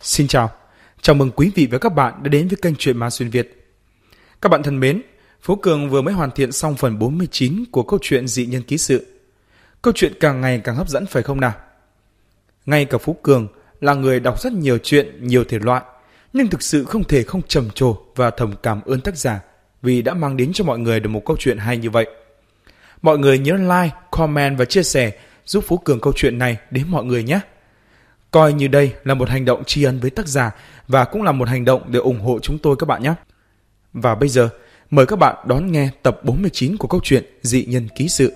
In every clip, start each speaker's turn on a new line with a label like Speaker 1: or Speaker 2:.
Speaker 1: Xin chào mừng quý vị và các bạn đã đến với kênh Truyện Ma Xuyên Việt. Các bạn thân mến, Phú Cường vừa mới hoàn thiện xong phần 49 của câu chuyện Dị Nhân Ký Sự. Câu chuyện càng ngày càng hấp dẫn phải không nào? Ngay cả Phú Cường là người đọc rất nhiều chuyện, nhiều thể loại, nhưng thực sự không thể không trầm trồ và thầm cảm ơn tác giả vì đã mang đến cho mọi người được một câu chuyện hay như vậy. Mọi người nhớ like, comment và chia sẻ giúp Phú Cường câu chuyện này đến mọi người nhé. Coi như đây là một hành động tri ân với tác giả và cũng là một hành động để ủng hộ chúng tôi các bạn nhé. Và bây giờ, mời các bạn đón nghe tập 49 của câu chuyện Dị Nhân Ký Sự.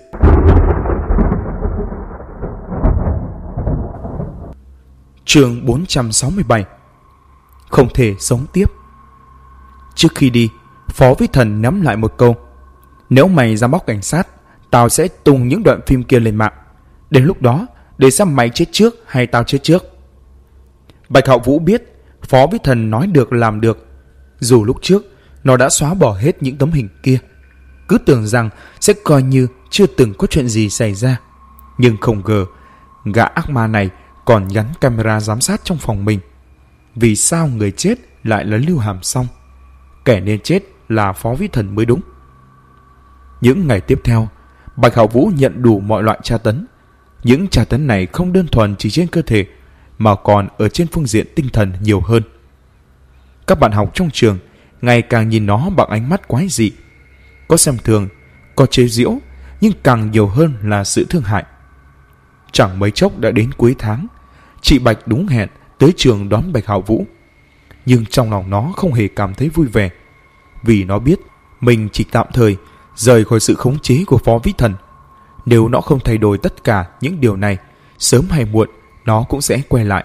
Speaker 1: Chương 467. Không thể sống tiếp. Trước khi đi, Phó Vĩ Thần nắm lại một câu: nếu mày ra móc cảnh sát, tao sẽ tung những đoạn phim kia lên mạng. Đến lúc đó, để xem mày chết trước hay tao chết trước. Bạch Hạo Vũ biết Phó Vĩ Thần nói được làm được. Dù lúc trước nó đã xóa bỏ hết những tấm hình kia, cứ tưởng rằng sẽ coi như chưa từng có chuyện gì xảy ra. Nhưng không ngờ gã ác ma này còn gắn camera giám sát trong phòng mình. Vì sao người chết lại là Lưu Hàm Song? Kẻ nên chết là Phó Vĩ Thần mới đúng. Những ngày tiếp theo, Bạch Hạo Vũ nhận đủ mọi loại tra tấn. Những tra tấn này không đơn thuần chỉ trên cơ thể, mà còn ở trên phương diện tinh thần nhiều hơn. Các bạn học trong trường ngày càng nhìn nó bằng ánh mắt quái dị. Có xem thường, có chế giễu, nhưng càng nhiều hơn là sự thương hại. Chẳng mấy chốc đã đến cuối tháng, chị Bạch đúng hẹn tới trường đón Bạch Hạo Vũ. Nhưng trong lòng nó không hề cảm thấy vui vẻ, vì nó biết mình chỉ tạm thời rời khỏi sự khống chế của Phó Vĩ Thần. Nếu nó không thay đổi tất cả những điều này, sớm hay muộn nó cũng sẽ quay lại.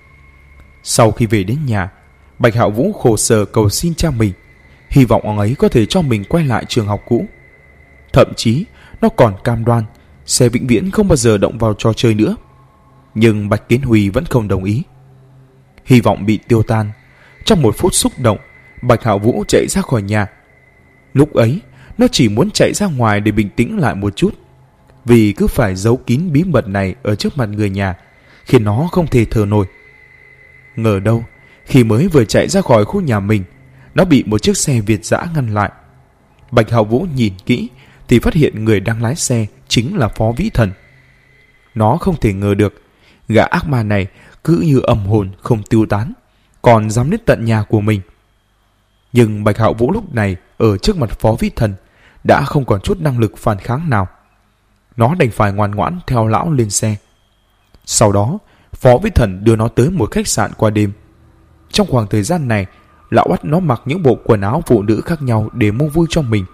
Speaker 1: Sau khi về đến nhà, Bạch Hạo Vũ khổ sở cầu xin cha mình, hy vọng ông ấy có thể cho mình quay lại trường học cũ. Thậm chí nó còn cam đoan sẽ vĩnh viễn không bao giờ động vào trò chơi nữa. Nhưng Bạch Kiến Huy vẫn không đồng ý. Hy vọng bị tiêu tan. Trong một phút xúc động, Bạch Hạo Vũ chạy ra khỏi nhà. Lúc ấy nó chỉ muốn chạy ra ngoài để bình tĩnh lại một chút, vì cứ phải giấu kín bí mật này ở trước mặt người nhà khiến nó không thể thở nổi. Ngờ đâu khi mới vừa chạy ra khỏi khu nhà mình, nó bị một chiếc xe Việt dã ngăn lại. Bạch Hạo Vũ nhìn kỹ thì phát hiện người đang lái xe chính là Phó Vĩ Thần. Nó không thể ngờ được gã ác ma này cứ như âm hồn không tiêu tán, còn dám đến tận nhà của mình. Nhưng Bạch Hạo Vũ lúc này ở trước mặt Phó Vĩ Thần đã không còn chút năng lực phản kháng nào. Nó đành phải ngoan ngoãn theo lão lên xe. Sau đó, Phó Vĩ Thần đưa nó tới một khách sạn qua đêm. Trong khoảng thời gian này, lão bắt nó mặc những bộ quần áo phụ nữ khác nhau để mua vui cho mình.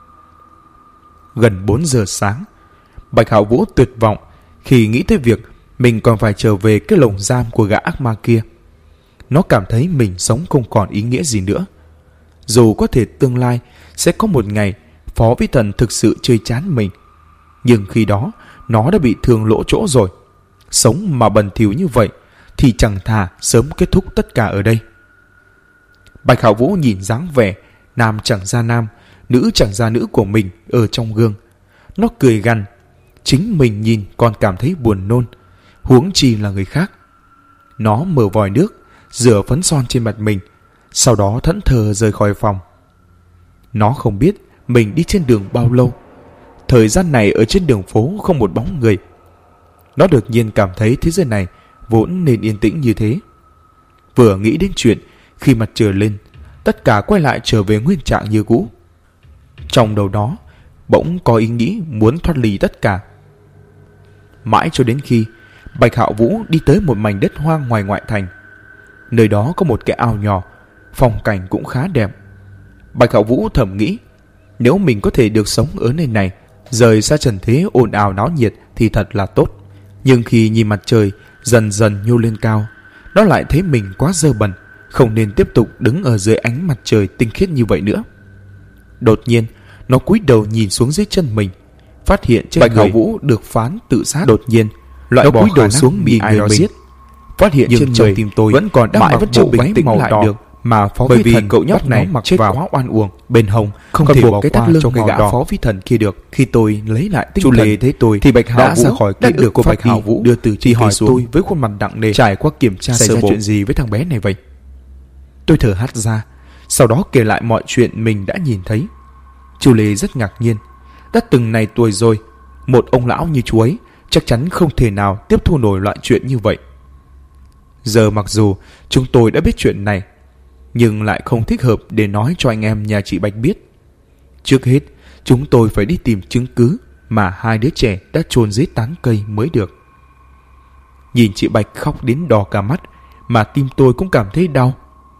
Speaker 1: Gần 4 giờ sáng, Bạch Hạo Vũ tuyệt vọng khi nghĩ tới việc mình còn phải trở về cái lồng giam của gã ác ma kia. Nó cảm thấy mình sống không còn ý nghĩa gì nữa. Dù có thể tương lai sẽ có một ngày Phó Vĩ Thần thực sự chơi chán mình, nhưng khi đó nó đã bị thương lỗ chỗ rồi. Sống mà bần thỉu như vậy thì chẳng thà sớm kết thúc tất cả ở đây. Bạch Hạo Vũ nhìn dáng vẻ nam chẳng ra nam, nữ chẳng ra nữ của mình ở trong gương. Nó cười gằn. Chính mình nhìn còn cảm thấy buồn nôn, huống chi là người khác. Nó mở vòi nước, rửa phấn son trên mặt mình, sau đó thẫn thờ rời khỏi phòng. Nó không biết mình đi trên đường bao lâu. Thời gian này ở trên đường phố không một bóng người. Nó đột nhiên cảm thấy thế giới này vốn nên yên tĩnh như thế. Vừa nghĩ đến chuyện khi mặt trời lên, tất cả quay lại trở về nguyên trạng như cũ. Trong đầu nó bỗng có ý nghĩ muốn thoát ly tất cả. Mãi cho đến khi Bạch Hạo Vũ đi tới một mảnh đất hoang ngoài ngoại thành. Nơi đó có một cái ao nhỏ, phong cảnh cũng khá đẹp. Bạch Hạo Vũ thầm nghĩ, nếu mình có thể được sống ở nơi này, rời xa trần thế ồn ào náo nhiệt thì thật là tốt. Nhưng khi nhìn mặt trời dần dần nhô lên cao, nó lại thấy mình quá dơ bẩn, không nên tiếp tục đứng ở dưới ánh mặt trời tinh khiết như vậy nữa. Đột nhiên nó cúi đầu nhìn xuống dưới chân mình, phát hiện trên Bạch Hạo Vũ được phán tự sát. Đột nhiên loại bỏ cúi đầu xuống bị người giết, phát hiện trên trời tim tôi vẫn còn đang mặc bộ váy màu đỏ được mà Phó Vi Thần cậu nhóc này mặc chết quá oan uổng, bên hông không thể bỏ cái thắt lưng cho cái gã Phó Vi Thần kia được. Khi tôi lấy lại tinh thần thấy tôi thì Bạch Hạo Vũ đã ra khỏi ký ức của Bạch Hạo Vũ, đưa từ chỉ hỏi tôi với khuôn mặt nặng nề, trải qua kiểm tra xảy ra chuyện gì với thằng bé này vậy. Tôi thở hắt ra, sau đó kể lại mọi chuyện mình đã nhìn thấy. Chú Lê rất ngạc nhiên, đã từng này tuổi rồi, một ông lão như chú ấy chắc chắn không thể nào tiếp thu nổi loại chuyện như vậy. Giờ mặc dù chúng tôi đã biết chuyện này, nhưng lại không thích hợp để nói cho anh em nhà chị Bạch biết. Trước hết, chúng tôi phải đi tìm chứng cứ mà hai đứa trẻ đã chôn dưới tán cây mới được. Nhìn chị Bạch khóc đến đỏ cả mắt, mà tim tôi cũng cảm thấy đau.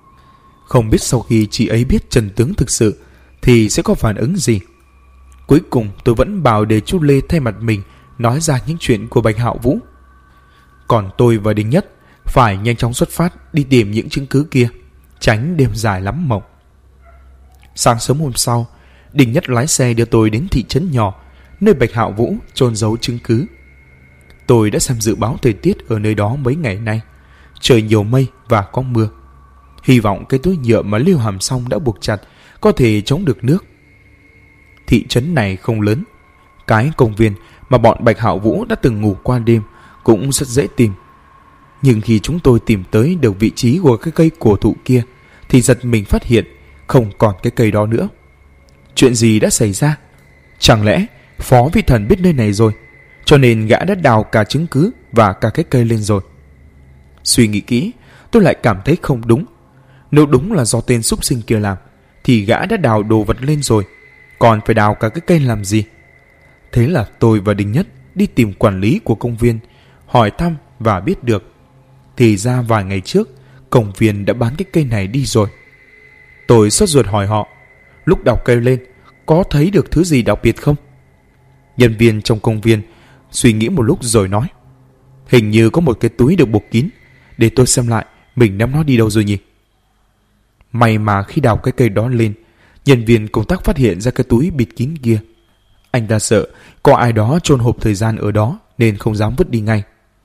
Speaker 1: Không biết sau khi chị ấy biết chân tướng thực sự thì sẽ có phản ứng gì. Cuối cùng tôi vẫn bảo để chú Lê thay mặt mình nói ra những chuyện của Bạch Hạo Vũ. Còn tôi và Đinh Nhất phải nhanh chóng xuất phát đi tìm những chứng cứ kia, tránh đêm dài lắm mộng. Sáng sớm hôm sau, Đinh Nhất lái xe đưa tôi đến thị trấn nhỏ nơi Bạch Hạo Vũ chôn giấu chứng cứ. Tôi đã xem dự báo thời tiết ở nơi đó mấy ngày nay, trời nhiều mây và có mưa. Hy vọng cái túi nhựa mà Liêu Hàm Song đã buộc chặt có thể chống được nước. Thị trấn này không lớn, cái công viên mà bọn Bạch Hạo Vũ đã từng ngủ qua đêm cũng rất dễ tìm. Nhưng khi chúng tôi tìm tới được vị trí của cái cây cổ thụ kia thì giật mình phát hiện không còn cái cây đó nữa. Chuyện gì đã xảy ra? Chẳng lẽ Phó Vi Thần biết nơi này rồi, cho nên gã đã đào cả chứng cứ và cả cái cây lên rồi? Suy nghĩ kỹ, tôi lại cảm thấy không đúng. Nếu đúng là do tên súc sinh kia làm thì gã đã đào đồ vật lên rồi, còn phải đào cả cái cây làm gì? Thế là tôi và Đinh Nhất đi tìm quản lý của công viên, hỏi thăm và biết được thì ra vài ngày trước công viên đã bán cái cây này đi rồi. Tôi sốt ruột hỏi họ, lúc đào cây lên có thấy được thứ gì đặc biệt không? Nhân viên trong công viên suy nghĩ một lúc rồi nói, hình như có một cái túi được buộc kín, để tôi xem lại mình ném nó đi đâu rồi nhỉ. May mà khi đào cái cây đó lên, nhân viên công tác phát hiện ra cái túi bịt kín kia. Anh ta sợ có ai đó chôn hộp thời gian ở đó nên không dám vứt đi ngay.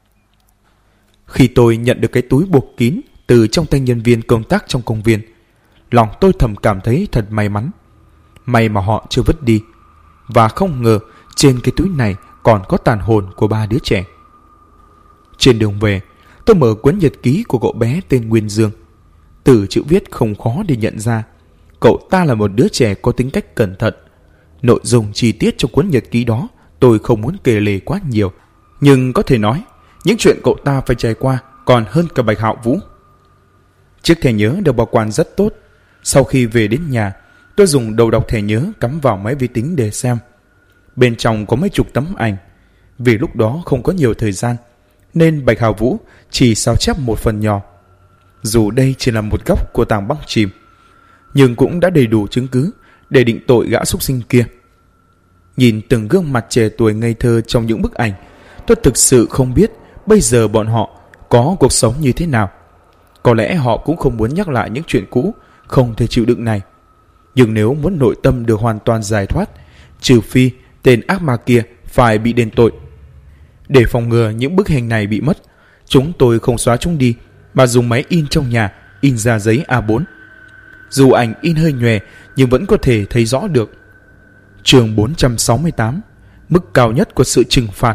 Speaker 1: Khi tôi nhận được cái túi buộc kín từ trong tay nhân viên công tác trong công viên, lòng tôi thầm cảm thấy thật may mắn. May mà họ chưa vứt đi. Và không ngờ trên cái túi này còn có tàn hồn của 3 đứa trẻ. Trên đường về, tôi mở cuốn nhật ký của cậu bé tên Nguyên Dương. Từ chữ viết không khó để nhận ra cậu ta là một đứa trẻ có tính cách cẩn thận. Nội dung chi tiết trong cuốn nhật ký đó tôi không muốn kể lể quá nhiều, nhưng có thể nói những chuyện cậu ta phải trải qua còn hơn cả Bạch Hạo Vũ. Chiếc thẻ nhớ được bảo quản rất tốt. Sau khi về đến nhà, tôi dùng đầu đọc thẻ nhớ cắm vào máy vi tính để xem. Bên trong có mấy chục tấm ảnh. Vì lúc đó không có nhiều thời gian nên Bạch Hạo Vũ chỉ sao chép một phần nhỏ. Dù đây chỉ là một góc của tảng băng chìm, nhưng cũng đã đầy đủ chứng cứ để định tội gã súc sinh kia. Nhìn từng gương mặt trẻ tuổi ngây thơ trong những bức ảnh, tôi thực sự không biết bây giờ bọn họ có cuộc sống như thế nào. Có lẽ họ cũng không muốn nhắc lại những chuyện cũ không thể chịu đựng này. Nhưng nếu muốn nội tâm được hoàn toàn giải thoát, trừ phi tên ác ma kia phải bị đền tội. Để phòng ngừa những bức hình này bị mất, chúng tôi không xóa chúng đi mà dùng máy in trong nhà in ra giấy A4. Dù ảnh in hơi nhòe nhưng vẫn có thể thấy rõ được. Chương 468: Mức cao nhất của sự trừng phạt.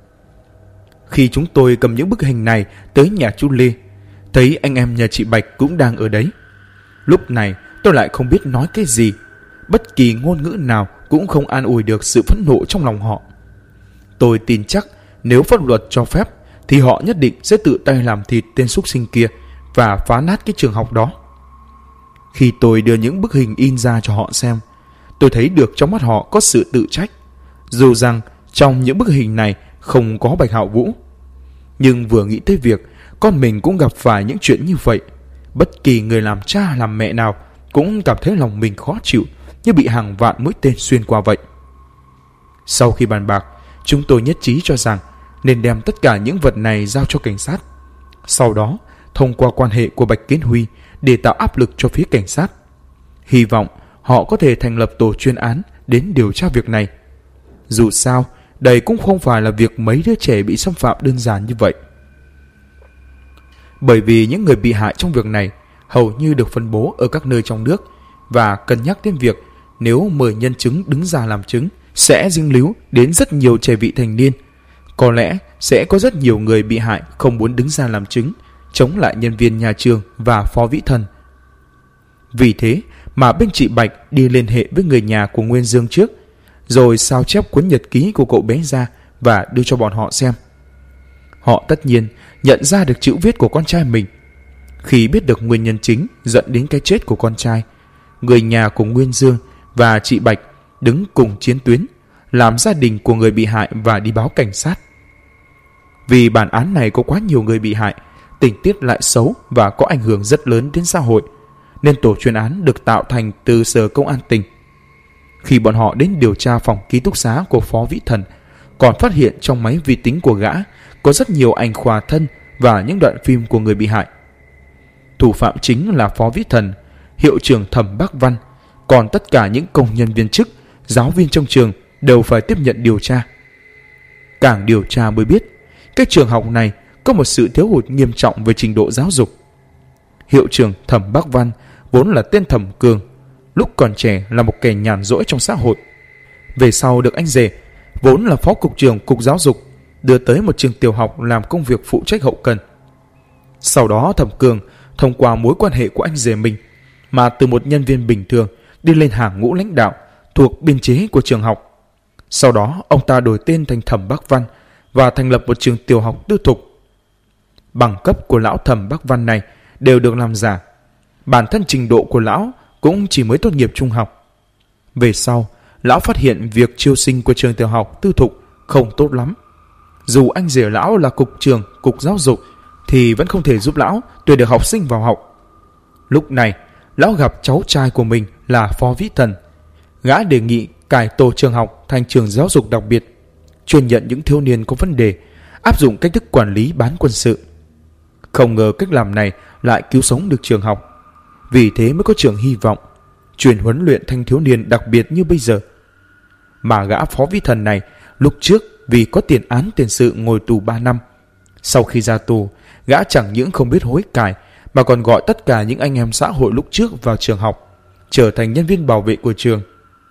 Speaker 1: Khi chúng tôi cầm những bức hình này tới nhà chú Lê, thấy anh em nhà chị Bạch cũng đang ở đấy. Lúc này tôi lại không biết nói cái gì. Bất kỳ ngôn ngữ nào cũng không an ủi được sự phẫn nộ trong lòng họ. Tôi tin chắc nếu pháp luật cho phép thì họ nhất định sẽ tự tay làm thịt tên súc sinh kia và phá nát cái trường học đó. Khi tôi đưa những bức hình in ra cho họ xem, tôi thấy được trong mắt họ có sự tự trách. Dù rằng trong những bức hình này không có Bạch Hạo Vũ, nhưng vừa nghĩ tới việc con mình cũng gặp phải những chuyện như vậy, bất kỳ người làm cha làm mẹ nào cũng cảm thấy lòng mình khó chịu, như bị hàng vạn mũi tên xuyên qua vậy. Sau khi bàn bạc, chúng tôi nhất trí cho rằng nên đem tất cả những vật này giao cho cảnh sát. Sau đó, thông qua quan hệ của Bạch Kiến Huy để tạo áp lực cho phía cảnh sát. Hy vọng họ có thể thành lập tổ chuyên án đến điều tra việc này. Dù sao, đây cũng không phải là việc mấy đứa trẻ bị xâm phạm đơn giản như vậy. Bởi vì những người bị hại trong việc này hầu như được phân bố ở các nơi trong nước, và cân nhắc đến việc nếu mời nhân chứng đứng ra làm chứng sẽ dính líu đến rất nhiều trẻ vị thành niên. Có lẽ sẽ có rất nhiều người bị hại không muốn đứng ra làm chứng, chống lại nhân viên nhà trường và Phó Vĩ Thần. Vì thế mà bên chị Bạch đi liên hệ với người nhà của Nguyên Dương trước, rồi sao chép cuốn nhật ký của cậu bé ra và đưa cho bọn họ xem. Họ tất nhiên nhận ra được chữ viết của con trai mình. Khi biết được nguyên nhân chính dẫn đến cái chết của con trai, người nhà của Nguyên Dương và chị Bạch đứng cùng chiến tuyến, làm gia đình của người bị hại và đi báo cảnh sát. Vì bản án này có quá nhiều người bị hại, tình tiết lại xấu và có ảnh hưởng rất lớn đến xã hội, nên tổ chuyên án được tạo thành từ Sở Công an tỉnh. Khi bọn họ đến điều tra phòng ký túc xá của Phó Vĩ Thần, còn phát hiện trong máy vi tính của gã có rất nhiều ảnh khỏa thân và những đoạn phim của người bị hại. Thủ phạm chính là Phó Vĩ Thần, hiệu trưởng Thẩm Bắc Văn, còn tất cả những công nhân viên chức, giáo viên trong trường đều phải tiếp nhận điều tra. Càng điều tra mới biết, cái trường học này có một sự thiếu hụt nghiêm trọng về trình độ giáo dục. Hiệu trưởng Thẩm Bắc Văn vốn là tên Thẩm Cường, lúc còn trẻ là một kẻ nhàn rỗi trong xã hội. Về sau được anh rể, vốn là phó cục trưởng cục giáo dục, đưa tới một trường tiểu học làm công việc phụ trách hậu cần. Sau đó Thẩm Cường thông qua mối quan hệ của anh rể mình mà từ một nhân viên bình thường đi lên hàng ngũ lãnh đạo thuộc biên chế của trường học. Sau đó ông ta đổi tên thành Thẩm Bắc Văn và thành lập một trường tiểu học tư thục. Bằng cấp của lão Thẩm Bắc Văn này đều được làm giả. Bản thân trình độ của lão cũng chỉ mới tốt nghiệp trung học. Về sau, lão phát hiện việc chiêu sinh của trường tiểu học tư thục không tốt lắm. Dù anh rể lão là cục trưởng cục giáo dục thì vẫn không thể giúp lão tuyển được học sinh vào học. Lúc này, lão gặp cháu trai của mình là Phó Vĩ Thần. Gã đề nghị cải tổ trường học thành trường giáo dục đặc biệt, chuyên nhận những thiếu niên có vấn đề, áp dụng cách thức quản lý bán quân sự. Không ngờ cách làm này lại cứu sống được trường học. Vì thế mới có trường Hy Vọng, chuyên huấn luyện thanh thiếu niên đặc biệt như bây giờ. Mà gã Phó Vĩ Thần này lúc trước vì có tiền án tiền sự ngồi tù 3 năm. Sau khi ra tù, gã chẳng những không biết hối cải mà còn gọi tất cả những anh em xã hội lúc trước vào trường học, trở thành nhân viên bảo vệ của trường.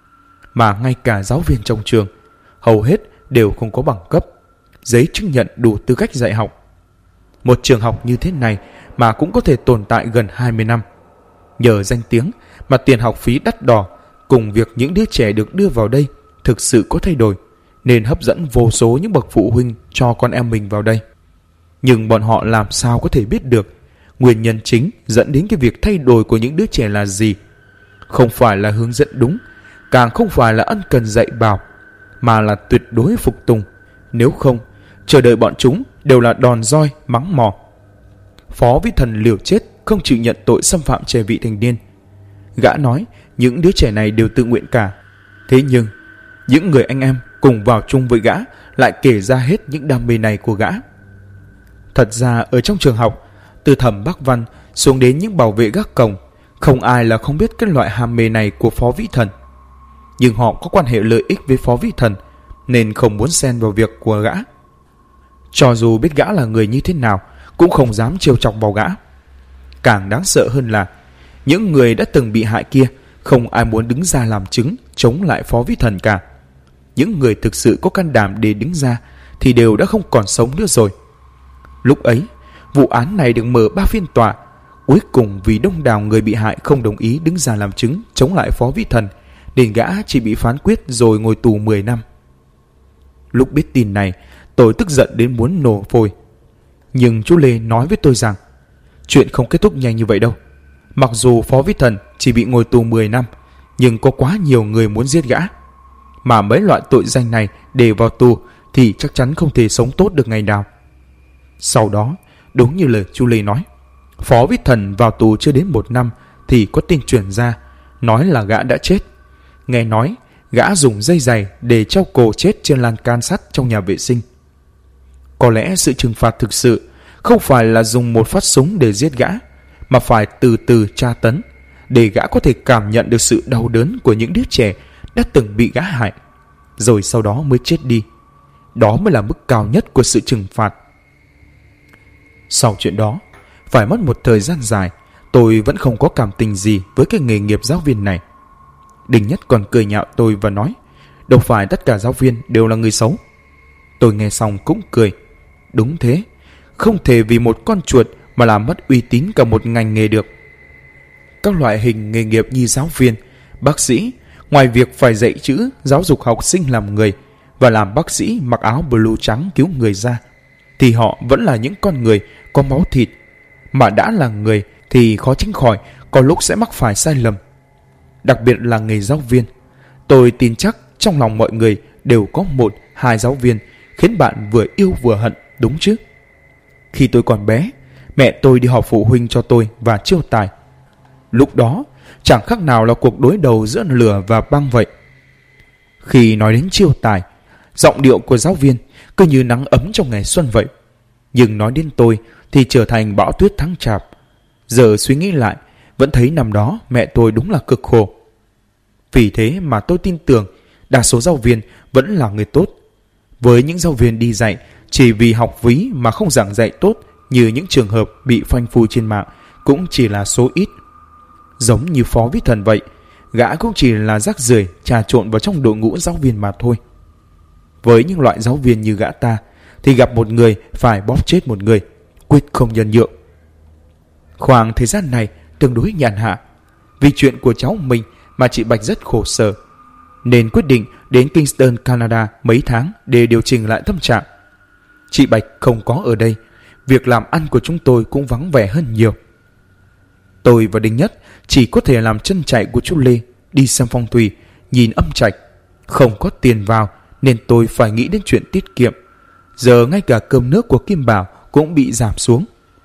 Speaker 1: Mà ngay cả giáo viên trong trường, hầu hết đều không có bằng cấp, giấy chứng nhận đủ tư cách dạy học. Một trường học như thế này mà cũng có thể tồn tại gần 20 năm. Nhờ danh tiếng mà tiền học phí đắt đỏ cùng việc những đứa trẻ được đưa vào đây thực sự có thay đổi, nên hấp dẫn vô số những bậc phụ huynh cho con em mình vào đây. Nhưng bọn họ làm sao có thể biết được nguyên nhân chính dẫn đến cái việc thay đổi của những đứa trẻ là gì? Không phải là hướng dẫn đúng, càng không phải là ân cần dạy bảo, mà là tuyệt đối phục tùng. Nếu không, chờ đợi bọn chúng đều là đòn roi, mắng mỏ. Phó Vĩ Thần liều chết không chịu nhận tội xâm phạm trẻ vị thành niên. Gã nói những đứa trẻ này đều tự nguyện cả. Thế nhưng những người anh em cùng vào chung với gã lại kể ra hết những đam mê này của gã. Thật ra ở trong trường học, từ Thẩm Bắc Văn xuống đến những bảo vệ gác cổng, không ai là không biết cái loại ham mê này của Phó Vĩ Thần. Nhưng họ có quan hệ lợi ích với Phó Vĩ Thần nên không muốn xen vào việc của gã. Cho dù biết gã là người như thế nào cũng không dám trêu chọc vào gã. Càng đáng sợ hơn là những người đã từng bị hại kia không ai muốn đứng ra làm chứng chống lại Phó Vĩ Thần cả. Những người thực sự có can đảm để đứng ra thì đều đã không còn sống nữa rồi. Lúc ấy, vụ án này được mở 3 phiên tòa. Cuối cùng vì đông đảo người bị hại không đồng ý đứng ra làm chứng chống lại Phó Vĩ Thần, nên gã chỉ bị phán quyết rồi ngồi tù 10 năm. Lúc biết tin này, tôi tức giận đến muốn nổ phổi. Nhưng chú Lê nói với tôi rằng chuyện không kết thúc nhanh như vậy đâu. Mặc dù Phó Vĩ Thần chỉ bị ngồi tù 10 năm, nhưng có quá nhiều người muốn giết gã. Mà mấy loại tội danh này để vào tù thì chắc chắn không thể sống tốt được ngày nào. Sau đó, đúng như lời chú Lê nói, Phó Vĩ Thần vào tù chưa đến 1 năm thì có tin truyền ra, nói là gã đã chết. Nghe nói, gã dùng dây giày để treo cổ chết trên lan can sắt trong nhà vệ sinh. Có lẽ sự trừng phạt thực sự không phải là dùng một phát súng để giết gã, mà phải từ từ tra tấn, để gã có thể cảm nhận được sự đau đớn của những đứa trẻ đã từng bị gã hại, rồi sau đó mới chết đi. Đó mới là mức cao nhất của sự trừng phạt. Sau chuyện đó, phải mất một thời gian dài, tôi vẫn không có cảm tình gì với cái nghề nghiệp giáo viên này. Đình Nhất còn cười nhạo tôi và nói, đâu phải tất cả giáo viên đều là người xấu. Tôi nghe xong cũng cười. Đúng thế, không thể vì một con chuột mà làm mất uy tín cả một ngành nghề được. Các loại hình nghề nghiệp như giáo viên, bác sĩ, ngoài việc phải dạy chữ, giáo dục học sinh làm người và làm bác sĩ mặc áo blue trắng cứu người ra, thì họ vẫn là những con người có máu thịt. Mà đã là người thì khó tránh khỏi có lúc sẽ mắc phải sai lầm. Đặc biệt là nghề giáo viên. Tôi tin chắc trong lòng mọi người đều có 1-2 giáo viên khiến bạn vừa yêu vừa hận, đúng chứ? Khi tôi còn bé, mẹ tôi đi họp phụ huynh cho tôi và chiêu tài. Lúc đó chẳng khác nào là cuộc đối đầu giữa lửa và băng vậy. Khi nói đến chiêu tài, giọng điệu của giáo viên cứ như nắng ấm trong ngày xuân vậy. Nhưng nói đến tôi thì trở thành bão tuyết tháng chạp. Giờ suy nghĩ lại, vẫn thấy năm đó mẹ tôi đúng là cực khổ. Vì thế mà tôi tin tưởng đa số giáo viên vẫn là người tốt. Với những giáo viên đi dạy chỉ vì học ví mà không giảng dạy tốt, như những trường hợp bị phanh phui trên mạng, cũng chỉ là số ít. Giống như Phó Vĩ Thần vậy, gã cũng chỉ là rác rưởi trà trộn vào trong đội ngũ giáo viên mà thôi. Với những loại giáo viên như gã ta thì gặp một người phải bóp chết một người, quyết không nhân nhượng. Khoảng thời gian này tương đối nhàn hạ. Vì chuyện của cháu mình mà chị Bạch rất khổ sở, nên quyết định đến Kingston, Canada mấy tháng để điều chỉnh lại tâm trạng. Chị Bạch không có ở đây, việc làm ăn của chúng tôi cũng vắng vẻ hơn nhiều. Tôi và Đinh Nhất chỉ có thể làm chân chạy của chú Lê, đi xem phong thủy, nhìn âm trạch. Không có tiền vào nên tôi phải nghĩ đến chuyện tiết kiệm. Giờ ngay cả cơm nước của Kim Bảo cũng bị giảm xuống.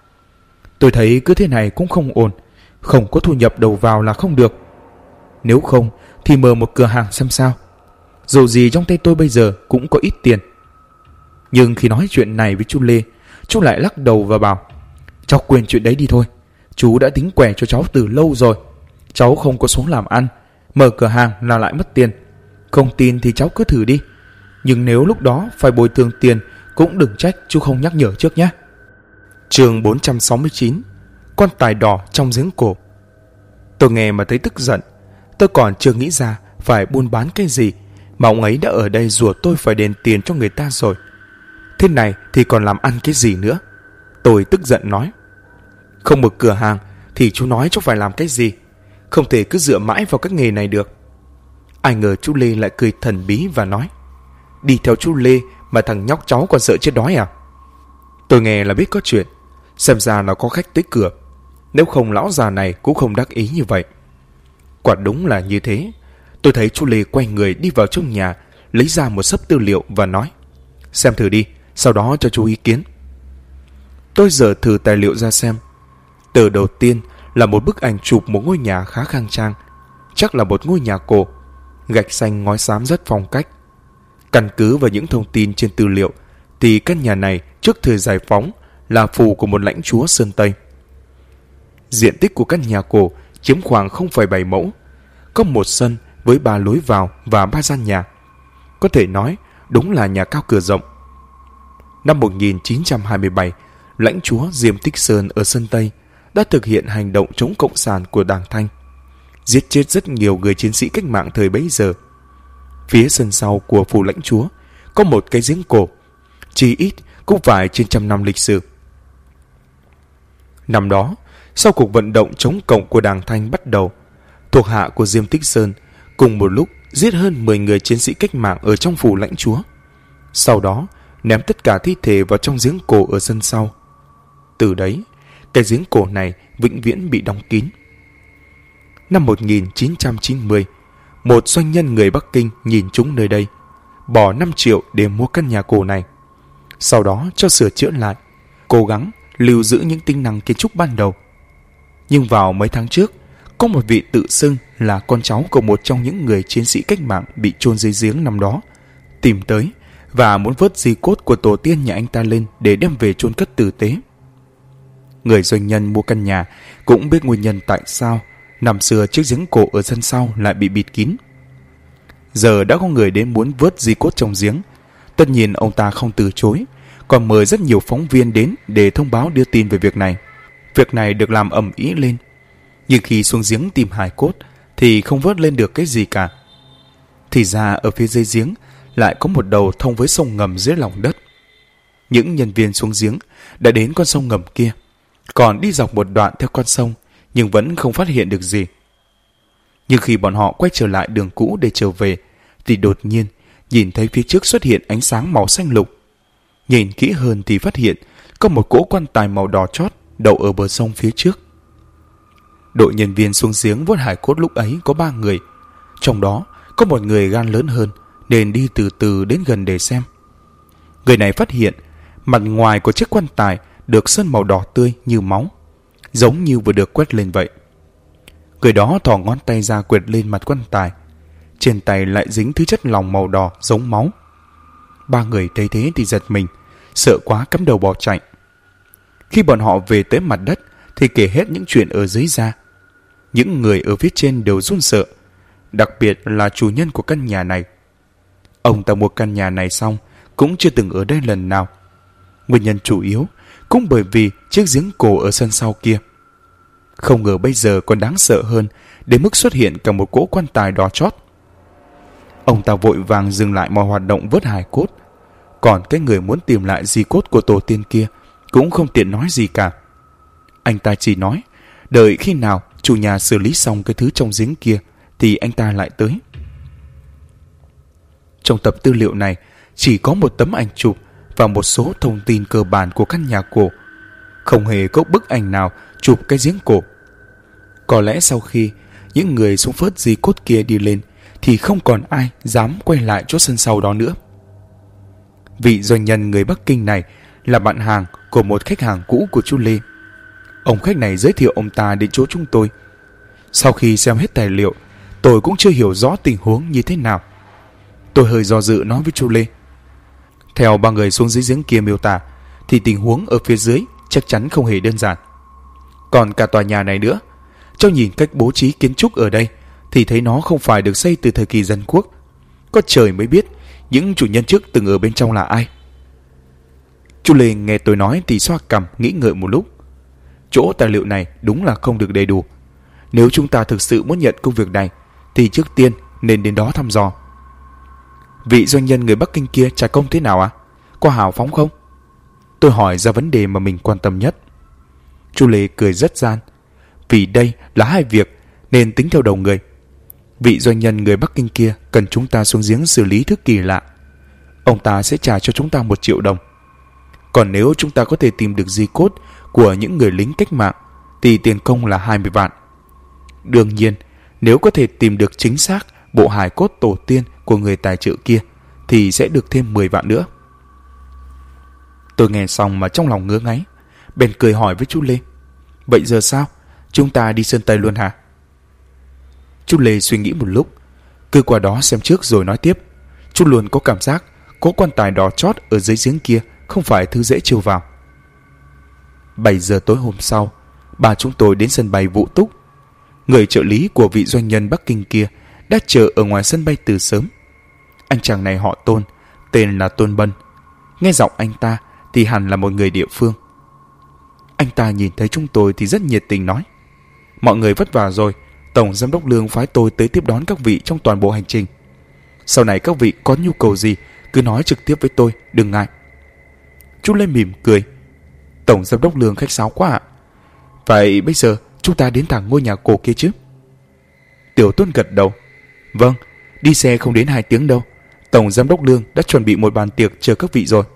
Speaker 1: Tôi thấy cứ thế này cũng không ổn, không có thu nhập đầu vào là không được. Nếu không thì mở một cửa hàng xem sao. Dù gì trong tay tôi bây giờ cũng có ít tiền. Nhưng khi nói chuyện này với chú Lê, chú lại lắc đầu và bảo, cháu quên chuyện đấy đi thôi. Chú đã tính quẻ cho cháu từ lâu rồi. Cháu không có xuống làm ăn, mở cửa hàng là lại mất tiền. Không tin thì cháu cứ thử đi. Nhưng nếu lúc đó phải bồi thường tiền cũng đừng trách chú không nhắc nhở trước nhé. Chương 469. Con tài đỏ trong giếng cổ. Tôi nghe mà thấy tức giận. Tôi còn chưa nghĩ ra phải buôn bán cái gì mà ông ấy đã ở đây rủa tôi phải đền tiền cho người ta rồi. Thế này thì còn làm ăn cái gì nữa? Tôi tức giận nói, không mở cửa hàng thì chú nói cháu phải làm cái gì? Không thể cứ dựa mãi vào các nghề này được. Ai ngờ chú Lê lại cười thần bí và nói, đi theo chú Lê mà thằng nhóc cháu còn sợ chết đói à? Tôi nghe là biết có chuyện. Xem ra nó có khách tới cửa. Nếu không lão già này cũng không đắc ý như vậy. Quả đúng là như thế. Tôi thấy chú Lê quay người đi vào trong nhà, lấy ra một xấp tư liệu và nói, xem thử đi, sau đó cho chú ý kiến. Tôi dở thử tài liệu ra xem. Tờ đầu tiên là một bức ảnh chụp một ngôi nhà khá khang trang. Chắc là một ngôi nhà cổ, gạch xanh ngói xám rất phong cách. Căn cứ vào những thông tin trên tư liệu thì căn nhà này trước thời giải phóng là phủ của một lãnh chúa Sơn Tây. Diện tích của căn nhà cổ chiếm khoảng 0,7 mẫu. Có một sân với 3 lối vào và 3 gian nhà. Có thể nói đúng là nhà cao cửa rộng. Năm 1927, lãnh chúa Diêm Tích Sơn ở Sơn Tây đã thực hiện hành động chống cộng sản của Đảng Thanh, giết chết rất nhiều người chiến sĩ cách mạng thời bấy giờ. Phía sân sau của phủ lãnh chúa có một cái giếng cổ, chỉ ít cũng phải trên 100 năm lịch sử. Năm đó, sau cuộc vận động chống cộng của Đảng Thanh bắt đầu, thuộc hạ của Diêm Tích Sơn cùng một lúc giết hơn 10 người chiến sĩ cách mạng ở trong phủ lãnh chúa. Sau đó, ném tất cả thi thể vào trong giếng cổ ở sân sau. Từ đấy, cái giếng cổ này vĩnh viễn bị đóng kín. Năm 1990, một doanh nhân người Bắc Kinh nhìn trúng nơi đây, bỏ 5 triệu để mua căn nhà cổ này. Sau đó cho sửa chữa lại, cố gắng lưu giữ những tính năng kiến trúc ban đầu. Nhưng vào mấy tháng trước, có một vị tự xưng là con cháu của một trong những người chiến sĩ cách mạng bị chôn dưới giếng năm đó, tìm tới và muốn vớt di cốt của tổ tiên nhà anh ta lên để đem về chôn cất tử tế. Người doanh nhân mua căn nhà cũng biết nguyên nhân tại sao năm xưa chiếc giếng cổ ở sân sau lại bị bịt kín. Giờ đã có người đến muốn vớt di cốt trong giếng. Tất nhiên ông ta không từ chối, còn mời rất nhiều phóng viên đến để thông báo đưa tin về việc này. Việc này được làm ầm ĩ lên, Nhưng khi xuống giếng tìm hài cốt thì không vớt lên được cái gì cả. Thì ra ở phía dưới giếng lại có một đầu thông với sông ngầm dưới lòng đất. Những nhân viên xuống giếng đã đến con sông ngầm kia, còn đi dọc một đoạn theo con sông, nhưng vẫn không phát hiện được gì. Nhưng khi bọn họ quay trở lại đường cũ để trở về, thì đột nhiên nhìn thấy phía trước xuất hiện ánh sáng màu xanh lục. Nhìn kỹ hơn thì phát hiện có một cỗ quan tài màu đỏ chót đậu ở bờ sông phía trước. Đội nhân viên xuống giếng vớt hài cốt lúc ấy có 3 người, trong đó có một người gan lớn hơn nên đi từ từ đến gần để xem. Người này phát hiện mặt ngoài của chiếc quan tài được sơn màu đỏ tươi như máu, giống như vừa được quét lên vậy. Người đó thò ngón tay ra quệt lên mặt quan tài, trên tay lại dính thứ chất lỏng màu đỏ giống máu. 3 người thấy thế thì giật mình, sợ quá cắm đầu bỏ chạy. Khi bọn họ về tới mặt đất thì kể hết những chuyện ở dưới ra. Những người ở phía trên đều run sợ, đặc biệt là chủ nhân của căn nhà này. Ông ta mua căn nhà này xong cũng chưa từng ở đây lần nào. Nguyên nhân chủ yếu cũng bởi vì chiếc giếng cổ ở sân sau kia. Không ngờ bây giờ còn đáng sợ hơn, đến mức xuất hiện cả một cỗ quan tài đỏ chót. Ông ta vội vàng dừng lại mọi hoạt động vớt hài cốt. Còn cái người muốn tìm lại di cốt của tổ tiên kia cũng không tiện nói gì cả. Anh ta chỉ nói đợi khi nào chủ nhà xử lý xong cái thứ trong giếng kia thì anh ta lại tới. Trong tập tư liệu này chỉ có một tấm ảnh chụp và một số thông tin cơ bản của căn nhà cổ. Không hề có bức ảnh nào chụp cái giếng cổ. Có lẽ sau khi những người xuống phớt di cốt kia đi lên thì không còn ai dám quay lại chỗ sân sau đó nữa. Vị doanh nhân người Bắc Kinh này là bạn hàng của một khách hàng cũ của chú Lê. Ông khách này giới thiệu ông ta đến chỗ chúng tôi. Sau khi xem hết tài liệu, tôi cũng chưa hiểu rõ tình huống như thế nào. Tôi hơi do dự nói với chú Lê. Theo 3 người xuống dưới giếng kia miêu tả thì tình huống ở phía dưới chắc chắn không hề đơn giản. Còn cả tòa nhà này nữa, cho nhìn cách bố trí kiến trúc ở đây thì thấy nó không phải được xây từ thời kỳ dân quốc. Có trời mới biết những chủ nhân trước từng ở bên trong là ai. Chú Lê nghe tôi nói thì xoa cằm nghĩ ngợi một lúc. Chỗ tài liệu này đúng là không được đầy đủ. Nếu chúng ta thực sự muốn nhận công việc này thì trước tiên nên đến đó thăm dò. Vị doanh nhân người Bắc Kinh kia trả công thế nào ạ? Có hào phóng không? Tôi hỏi ra vấn đề mà mình quan tâm nhất. Chú Lê cười rất gian. Vì đây là 2 việc nên tính theo đầu người. Vị doanh nhân người Bắc Kinh kia cần chúng ta xuống giếng xử lý thứ kỳ lạ. Ông ta sẽ trả cho chúng ta 1 triệu đồng. Còn nếu chúng ta có thể tìm được di cốt của những người lính cách mạng thì tiền công là 20 vạn. Đương nhiên, nếu có thể tìm được chính xác bộ hài cốt tổ tiên của người tài trợ kia thì sẽ được thêm 10 vạn nữa. Tôi nghe xong mà trong lòng ngứa ngáy, bèn cười hỏi với chú Lê. Vậy giờ sao? Chúng ta đi Sơn Tây luôn hả? Chú Lê suy nghĩ một lúc, cứ qua đó xem trước rồi nói tiếp. Chú luôn có cảm giác có quan tài đỏ chót ở dưới giếng kia không phải thứ dễ trêu vào. 7 giờ tối hôm sau, ba chúng tôi đến sân bay Vũ Túc. Người trợ lý của vị doanh nhân Bắc Kinh kia đã chờ ở ngoài sân bay từ sớm. Anh chàng này họ Tôn, tên là Tôn Bân. Nghe giọng anh ta thì hẳn là một người địa phương. Anh ta nhìn thấy chúng tôi thì rất nhiệt tình nói: Mọi người vất vả rồi, Tổng Giám đốc Lương phái tôi tới tiếp đón các vị trong toàn bộ hành trình. Sau này các vị có nhu cầu gì cứ nói trực tiếp với tôi, đừng ngại. Chú Lê mỉm cười. Tổng Giám đốc Lương khách sáo quá ạ. Vậy bây giờ chúng ta đến thẳng ngôi nhà cổ kia chứ? Tiểu Tôn gật đầu. Vâng, đi xe không đến 2 tiếng đâu. Tổng Giám đốc Lương đã chuẩn bị một bàn tiệc chờ các vị rồi.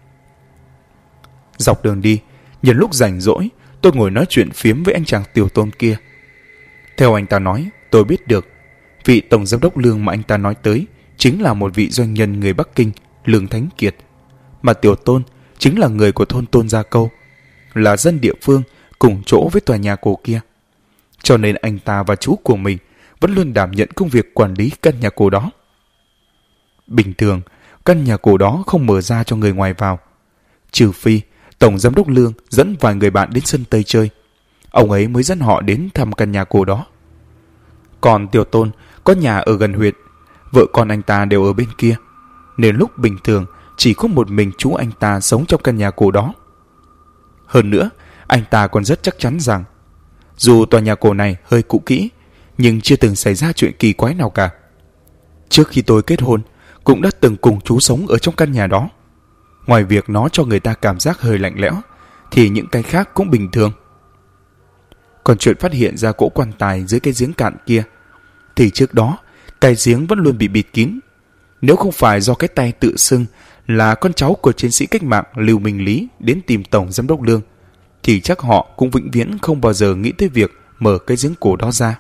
Speaker 1: Dọc đường đi, nhân lúc rảnh rỗi, tôi ngồi nói chuyện phiếm với anh chàng Tiểu Tôn kia. Theo anh ta nói, tôi biết được vị Tổng Giám đốc Lương mà anh ta nói tới chính là một vị doanh nhân người Bắc Kinh, Lương Thánh Kiệt. Mà Tiểu Tôn chính là người của thôn Tôn Gia Câu, là dân địa phương cùng chỗ với tòa nhà cổ kia. Cho nên anh ta và chú của mình vẫn luôn đảm nhận công việc quản lý căn nhà cổ đó. Bình thường, căn nhà cổ đó không mở ra cho người ngoài vào. Trừ phi Tổng Giám đốc Lương dẫn vài người bạn đến sân Tây chơi, ông ấy mới dẫn họ đến thăm căn nhà cổ đó. Còn Tiểu Tôn có nhà ở gần huyện, vợ con anh ta đều ở bên kia, nên lúc bình thường chỉ có một mình chú anh ta sống trong căn nhà cổ đó. Hơn nữa, anh ta còn rất chắc chắn rằng Dù tòa nhà cổ này hơi cũ kỹ, nhưng chưa từng xảy ra chuyện kỳ quái nào cả. Trước khi tôi kết hôn, cũng đã từng cùng chú sống ở trong căn nhà đó. Ngoài việc nó cho người ta cảm giác hơi lạnh lẽo, thì những cái khác cũng bình thường. Còn chuyện phát hiện ra cỗ quan tài dưới cái giếng cạn kia, thì trước đó cái giếng vẫn luôn bị bịt kín. Nếu không phải do cái tay tự xưng là con cháu của chiến sĩ cách mạng Lưu Minh Lý đến tìm Tổng Giám đốc Lương, thì chắc họ cũng vĩnh viễn không bao giờ nghĩ tới việc mở cái giếng cổ đó ra.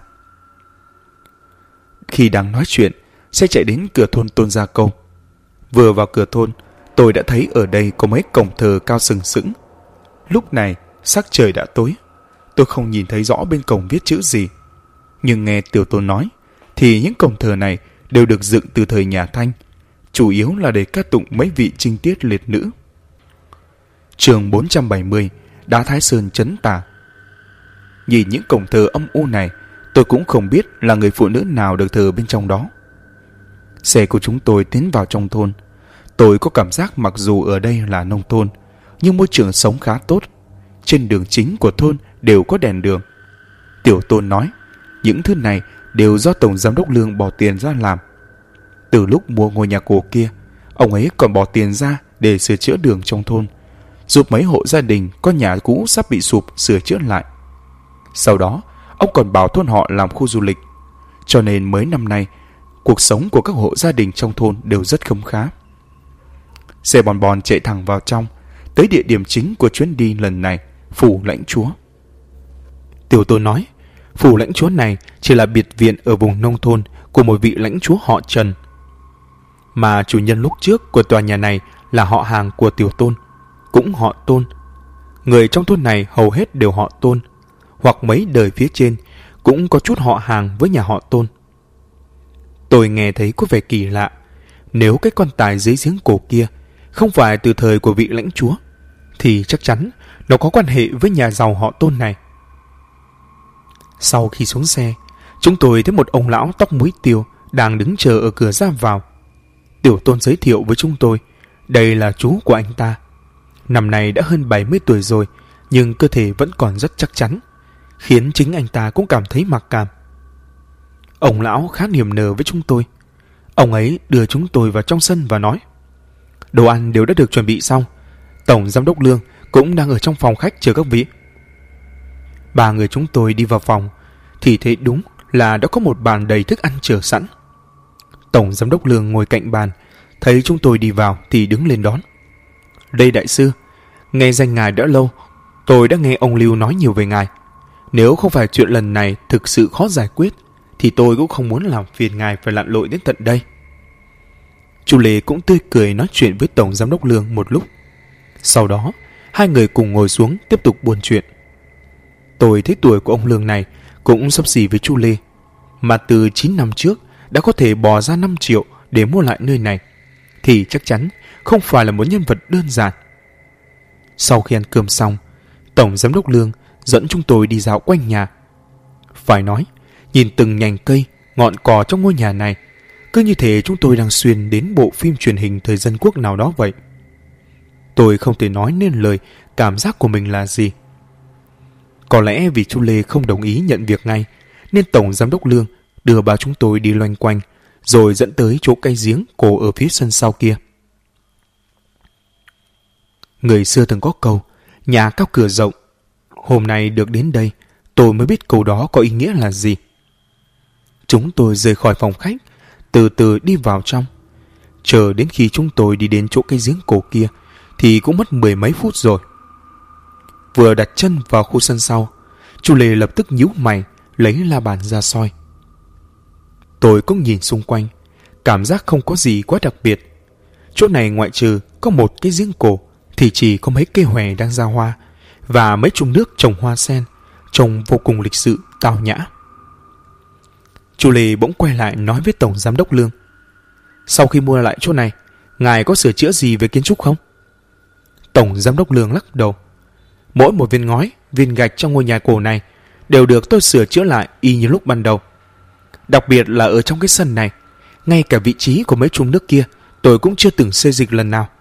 Speaker 1: Khi đang nói chuyện, xe chạy đến cửa thôn Tôn Gia Câu. Vừa vào cửa thôn, tôi đã thấy ở đây có mấy cổng thờ cao sừng sững. Lúc này, sắc trời đã tối. Tôi không nhìn thấy rõ bên cổng viết chữ gì. Nhưng nghe Tiểu Tôn nói, thì những cổng thờ này đều được dựng từ thời nhà Thanh, chủ yếu là để ca tụng mấy vị trinh tiết liệt nữ. Chương 470, Đá Thái Sơn Trấn Tà. Nhìn những cổng thờ âm u này, tôi cũng không biết là người phụ nữ nào được thờ bên trong đó. Xe của chúng tôi tiến vào trong thôn. Tôi có cảm giác mặc dù ở đây là nông thôn, nhưng môi trường sống khá tốt. Trên đường chính của thôn đều có đèn đường. Tiểu Tôn nói, những thứ này đều do Tổng Giám đốc Lương bỏ tiền ra làm. Từ lúc mua ngôi nhà cổ kia, ông ấy còn bỏ tiền ra để sửa chữa đường trong thôn, giúp mấy hộ gia đình có nhà cũ sắp bị sụp sửa chữa lại. Sau đó, ông còn bảo thôn họ làm khu du lịch. Cho nên mấy năm nay, cuộc sống của các hộ gia đình trong thôn đều rất khấm khá. Xe Bon Bon chạy thẳng vào trong, tới địa điểm chính của chuyến đi lần này, Phủ Lãnh Chúa. Tiểu Tôn nói, Phủ Lãnh Chúa này chỉ là biệt viện ở vùng nông thôn của một vị lãnh chúa họ Trần. Mà chủ nhân lúc trước của tòa nhà này là họ hàng của Tiểu Tôn, cũng họ Tôn. Người trong thôn này hầu hết đều họ Tôn, hoặc mấy đời phía trên cũng có chút họ hàng với nhà họ Tôn. Tôi nghe thấy có vẻ kỳ lạ. Nếu cái quan tài dưới giếng cổ kia không phải từ thời của vị lãnh chúa, thì chắc chắn nó có quan hệ với nhà giàu họ Tôn này. Sau khi xuống xe, chúng tôi thấy một ông lão tóc muối tiêu đang đứng chờ ở cửa ra vào. Tiểu Tôn giới thiệu với chúng tôi, đây là chú của anh ta. Năm nay đã hơn 70 tuổi rồi, nhưng cơ thể vẫn còn rất chắc chắn, khiến chính anh ta cũng cảm thấy mặc cảm. Ông lão khá niềm nở với chúng tôi. Ông ấy đưa chúng tôi vào trong sân và nói, đồ ăn đều đã được chuẩn bị xong. Tổng Giám đốc Lương cũng đang ở trong phòng khách chờ các vị. Ba người chúng tôi đi vào phòng thì thấy đúng là đã có một bàn đầy thức ăn chờ sẵn. Tổng Giám đốc Lương ngồi cạnh bàn, thấy chúng tôi đi vào thì đứng lên đón. Đây đại sư, nghe danh ngài đã lâu, tôi đã nghe ông Lưu nói nhiều về ngài. Nếu không phải chuyện lần này thực sự khó giải quyết, thì tôi cũng không muốn làm phiền ngài phải lặn lội đến tận đây. Chu Lê cũng tươi cười nói chuyện với Tổng Giám đốc Lương một lúc. Sau đó, hai người cùng ngồi xuống tiếp tục buôn chuyện. Tôi thấy tuổi của ông Lương này cũng xấp xỉ với Chu Lê, mà từ 9 năm trước đã có thể bỏ ra 5 triệu để mua lại nơi này, thì chắc chắn không phải là một nhân vật đơn giản. Sau khi ăn cơm xong, Tổng Giám đốc Lương dẫn chúng tôi đi dạo quanh nhà. Phải nói, nhìn từng nhành cây, ngọn cỏ trong ngôi nhà này, cứ như thể chúng tôi đang xuyên đến bộ phim truyền hình thời dân quốc nào đó vậy. Tôi không thể nói nên lời cảm giác của mình là gì. Có lẽ vì chú Lê không đồng ý nhận việc ngay, nên Tổng Giám đốc Lương đưa ba chúng tôi đi loanh quanh, rồi dẫn tới chỗ cây giếng cổ ở phía sân sau kia. Người xưa từng có câu, nhà cao cửa rộng. Hôm nay được đến đây, tôi mới biết câu đó có ý nghĩa là gì. Chúng tôi rời khỏi phòng khách, từ từ đi vào trong. Chờ đến khi chúng tôi đi đến chỗ cây giếng cổ kia, thì cũng mất 10 mấy phút rồi. Vừa đặt chân vào khu sân sau, chú Lê lập tức nhíu mày, lấy la bàn ra soi. Tôi cũng nhìn xung quanh, cảm giác không có gì quá đặc biệt. Chỗ này ngoại trừ có một cái giếng cổ, thì chỉ có mấy cây hòe đang ra hoa, và mấy chum nước trồng hoa sen, trông vô cùng lịch sự, tao nhã. Chú Lê bỗng quay lại nói với Tổng Giám đốc Lương, sau khi mua lại chỗ này, ngài có sửa chữa gì về kiến trúc không? Tổng Giám đốc Lương lắc đầu. Mỗi một viên ngói, viên gạch trong ngôi nhà cổ này đều được tôi sửa chữa lại y như lúc ban đầu. Đặc biệt là ở trong cái sân này, ngay cả vị trí của mấy chum nước kia tôi cũng chưa từng xê dịch lần nào.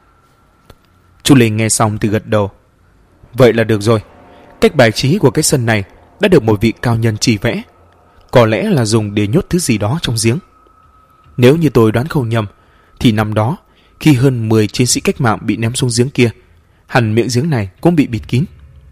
Speaker 1: Chú Lê nghe xong thì gật đầu. Vậy là được rồi. Cách bài trí của cái sân này đã được một vị cao nhân chỉ vẽ. Có lẽ là dùng để nhốt thứ gì đó trong giếng. Nếu như tôi đoán không nhầm, thì năm đó, khi hơn 10 chiến sĩ cách mạng bị ném xuống giếng kia, hẳn miệng giếng này cũng bị bịt kín.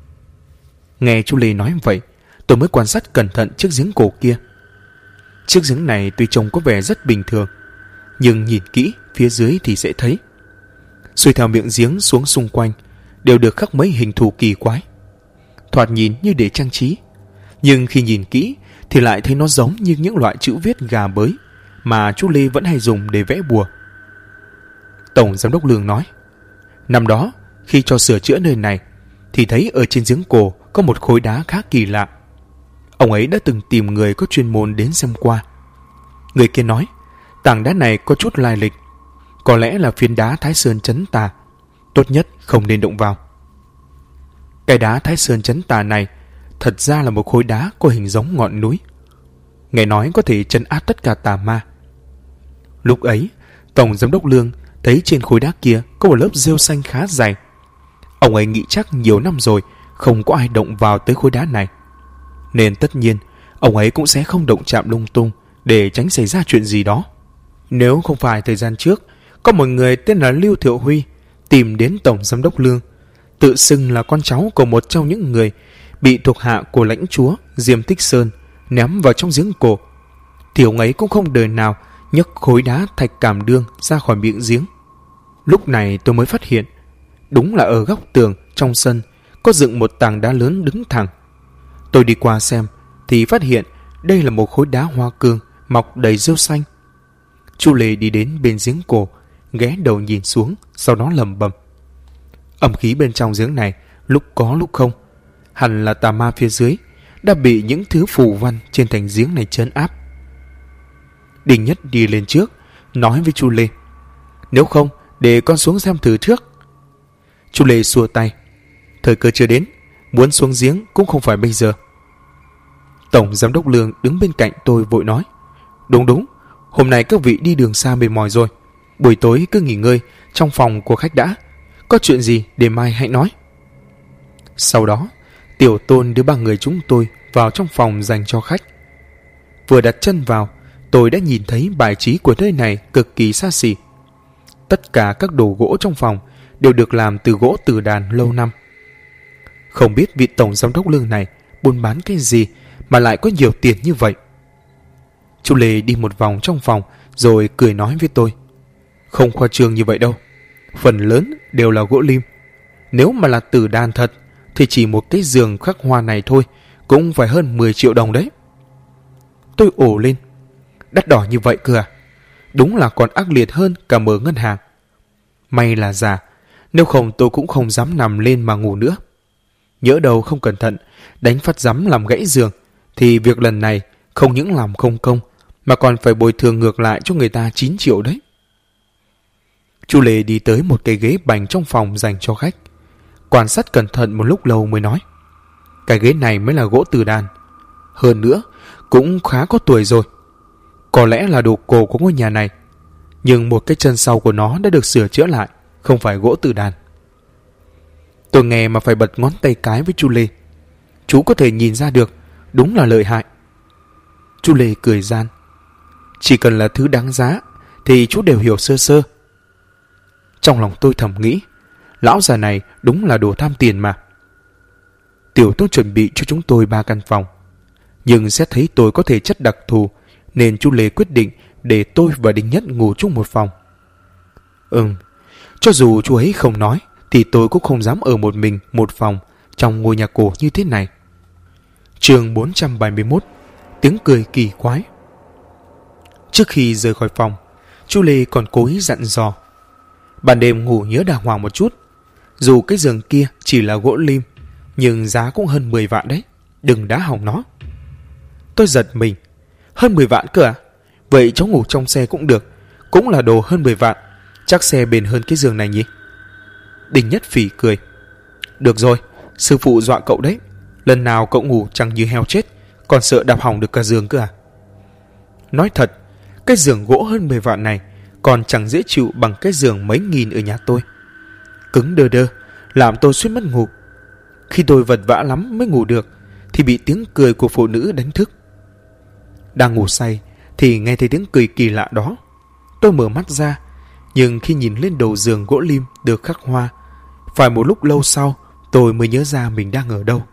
Speaker 1: Nghe chú Lê nói vậy, tôi mới quan sát cẩn thận chiếc giếng cổ kia. Chiếc giếng này tuy trông có vẻ rất bình thường, nhưng nhìn kỹ phía dưới thì sẽ thấy xuôi theo miệng giếng xuống xung quanh đều được khắc mấy hình thù kỳ quái, thoạt nhìn như để trang trí, nhưng khi nhìn kỹ thì lại thấy nó giống như những loại chữ viết gà bới mà chú Lê vẫn hay dùng để vẽ bùa. Tổng giám đốc Lương nói, năm đó khi cho sửa chữa nơi này thì thấy ở trên giếng cổ có một khối đá khá kỳ lạ. Ông ấy đã từng tìm người có chuyên môn đến xem qua. Người kia nói tảng đá này có chút lai lịch, có lẽ là phiến đá Thái Sơn Chấn Tà, tốt nhất không nên động vào. Cái đá Thái Sơn Chấn Tà này thật ra là một khối đá có hình giống ngọn núi, nghe nói có thể trấn áp tất cả tà ma. Lúc ấy Tổng giám đốc Lương thấy trên khối đá kia có một lớp rêu xanh khá dày. Ông ấy nghĩ chắc nhiều năm rồi không có ai động vào tới khối đá này, nên tất nhiên ông ấy cũng sẽ không động chạm lung tung để tránh xảy ra chuyện gì đó. Nếu không phải thời gian trước có một người tên là Lưu Thiệu Huy tìm đến Tổng giám đốc Lương, tự xưng là con cháu của một trong những người bị thuộc hạ của lãnh chúa Diêm Tích Sơn ném vào trong giếng cổ, thì ông ấy cũng không đời nào nhấc khối đá thạch cảm đương ra khỏi miệng giếng. Lúc này tôi mới phát hiện, đúng là ở góc tường trong sân có dựng một tảng đá lớn đứng thẳng. Tôi đi qua xem thì phát hiện đây là một khối đá hoa cương mọc đầy rêu xanh. Chu Lê đi đến bên giếng cổ, ghé đầu nhìn xuống, sau đó lẩm bẩm, âm khí bên trong giếng này lúc có lúc không, hẳn là tà ma phía dưới đã bị những thứ phù văn trên thành giếng này trấn áp. Đinh Nhất đi lên trước nói với Chu Lê, nếu không để con xuống xem thử trước. Chu Lê xua tay, thời cơ chưa đến, muốn xuống giếng cũng không phải bây giờ. Tổng giám đốc Lương đứng bên cạnh tôi vội nói, đúng, hôm nay các vị đi đường xa mệt mỏi rồi, buổi tối cứ nghỉ ngơi trong phòng của khách đã, có chuyện gì để mai hãy nói. Sau đó Tiểu Tôn đưa ba người chúng tôi vào trong phòng dành cho khách. Vừa đặt chân vào, tôi đã nhìn thấy bài trí của nơi này cực kỳ xa xỉ. Tất cả các đồ gỗ trong phòng đều được làm từ gỗ từ đàn lâu năm. Không biết vị Tổng giám đốc Lương này buôn bán cái gì mà lại có nhiều tiền như vậy. Chu Lê đi một vòng trong phòng rồi cười nói với tôi, không khoa trương như vậy đâu, phần lớn đều là gỗ lim. Nếu mà là tử đàn thật thì chỉ một cái giường khắc hoa này thôi cũng phải hơn 10 triệu đồng đấy. Tôi ồ lên, đắt đỏ như vậy cơ à? Đúng là còn ác liệt hơn cả mở ngân hàng. May là giả, nếu không tôi cũng không dám nằm lên mà ngủ nữa. Nhỡ đầu không cẩn thận đánh phát rắm làm gãy giường thì việc lần này không những làm không công mà còn phải bồi thường ngược lại cho người ta 9 triệu đấy. Chu Lê đi tới một cái ghế bành trong phòng dành cho khách, quan sát cẩn thận một lúc lâu mới nói, cái ghế này mới là gỗ từ đàn, hơn nữa cũng khá có tuổi rồi, có lẽ là đồ cổ của ngôi nhà này, nhưng một cái chân sau của nó đã được sửa chữa lại, không phải gỗ từ đàn. Tôi nghe mà phải bật ngón tay cái với Chu Lê, chú có thể nhìn ra được, đúng là lợi hại. Chu Lê cười gian, chỉ cần là thứ đáng giá thì chú đều hiểu sơ sơ. Trong lòng tôi thầm nghĩ, lão già này đúng là đồ tham tiền mà. Tiểu Tôn chuẩn bị cho chúng tôi 3 căn phòng, nhưng xét thấy tôi có thể chất đặc thù nên Chu Lê quyết định để tôi và Đinh Nhất ngủ chung một phòng. Cho dù chú ấy không nói thì tôi cũng không dám ở một mình một phòng trong ngôi nhà cổ như thế này. Chương 471, tiếng cười kỳ quái. Trước khi rời khỏi phòng, Chu Lê còn cố ý dặn dò, ban đêm ngủ nhớ đàng hoàng một chút, dù cái giường kia chỉ là gỗ lim nhưng giá cũng hơn 10 vạn đấy, đừng đá hỏng nó. Tôi giật mình, hơn 10 vạn cơ à? Vậy cháu ngủ trong xe cũng được, cũng là đồ hơn 10 vạn, chắc xe bền hơn cái giường này nhỉ? Đinh Nhất phỉ cười, được rồi, sư phụ dọa cậu đấy, lần nào cậu ngủ chẳng như heo chết, còn sợ đạp hỏng được cả giường cơ à? Nói thật, cái giường gỗ hơn 10 vạn này còn chẳng dễ chịu bằng cái giường mấy nghìn ở nhà tôi. Cứng đơ đơ, làm tôi suýt mất ngủ. Khi tôi vật vã lắm mới ngủ được, thì bị tiếng cười của phụ nữ đánh thức. Đang ngủ say thì nghe thấy tiếng cười kỳ lạ đó. Tôi mở mắt ra, nhưng khi nhìn lên đầu giường gỗ lim được khắc hoa, phải một lúc lâu sau tôi mới nhớ ra mình đang ở đâu.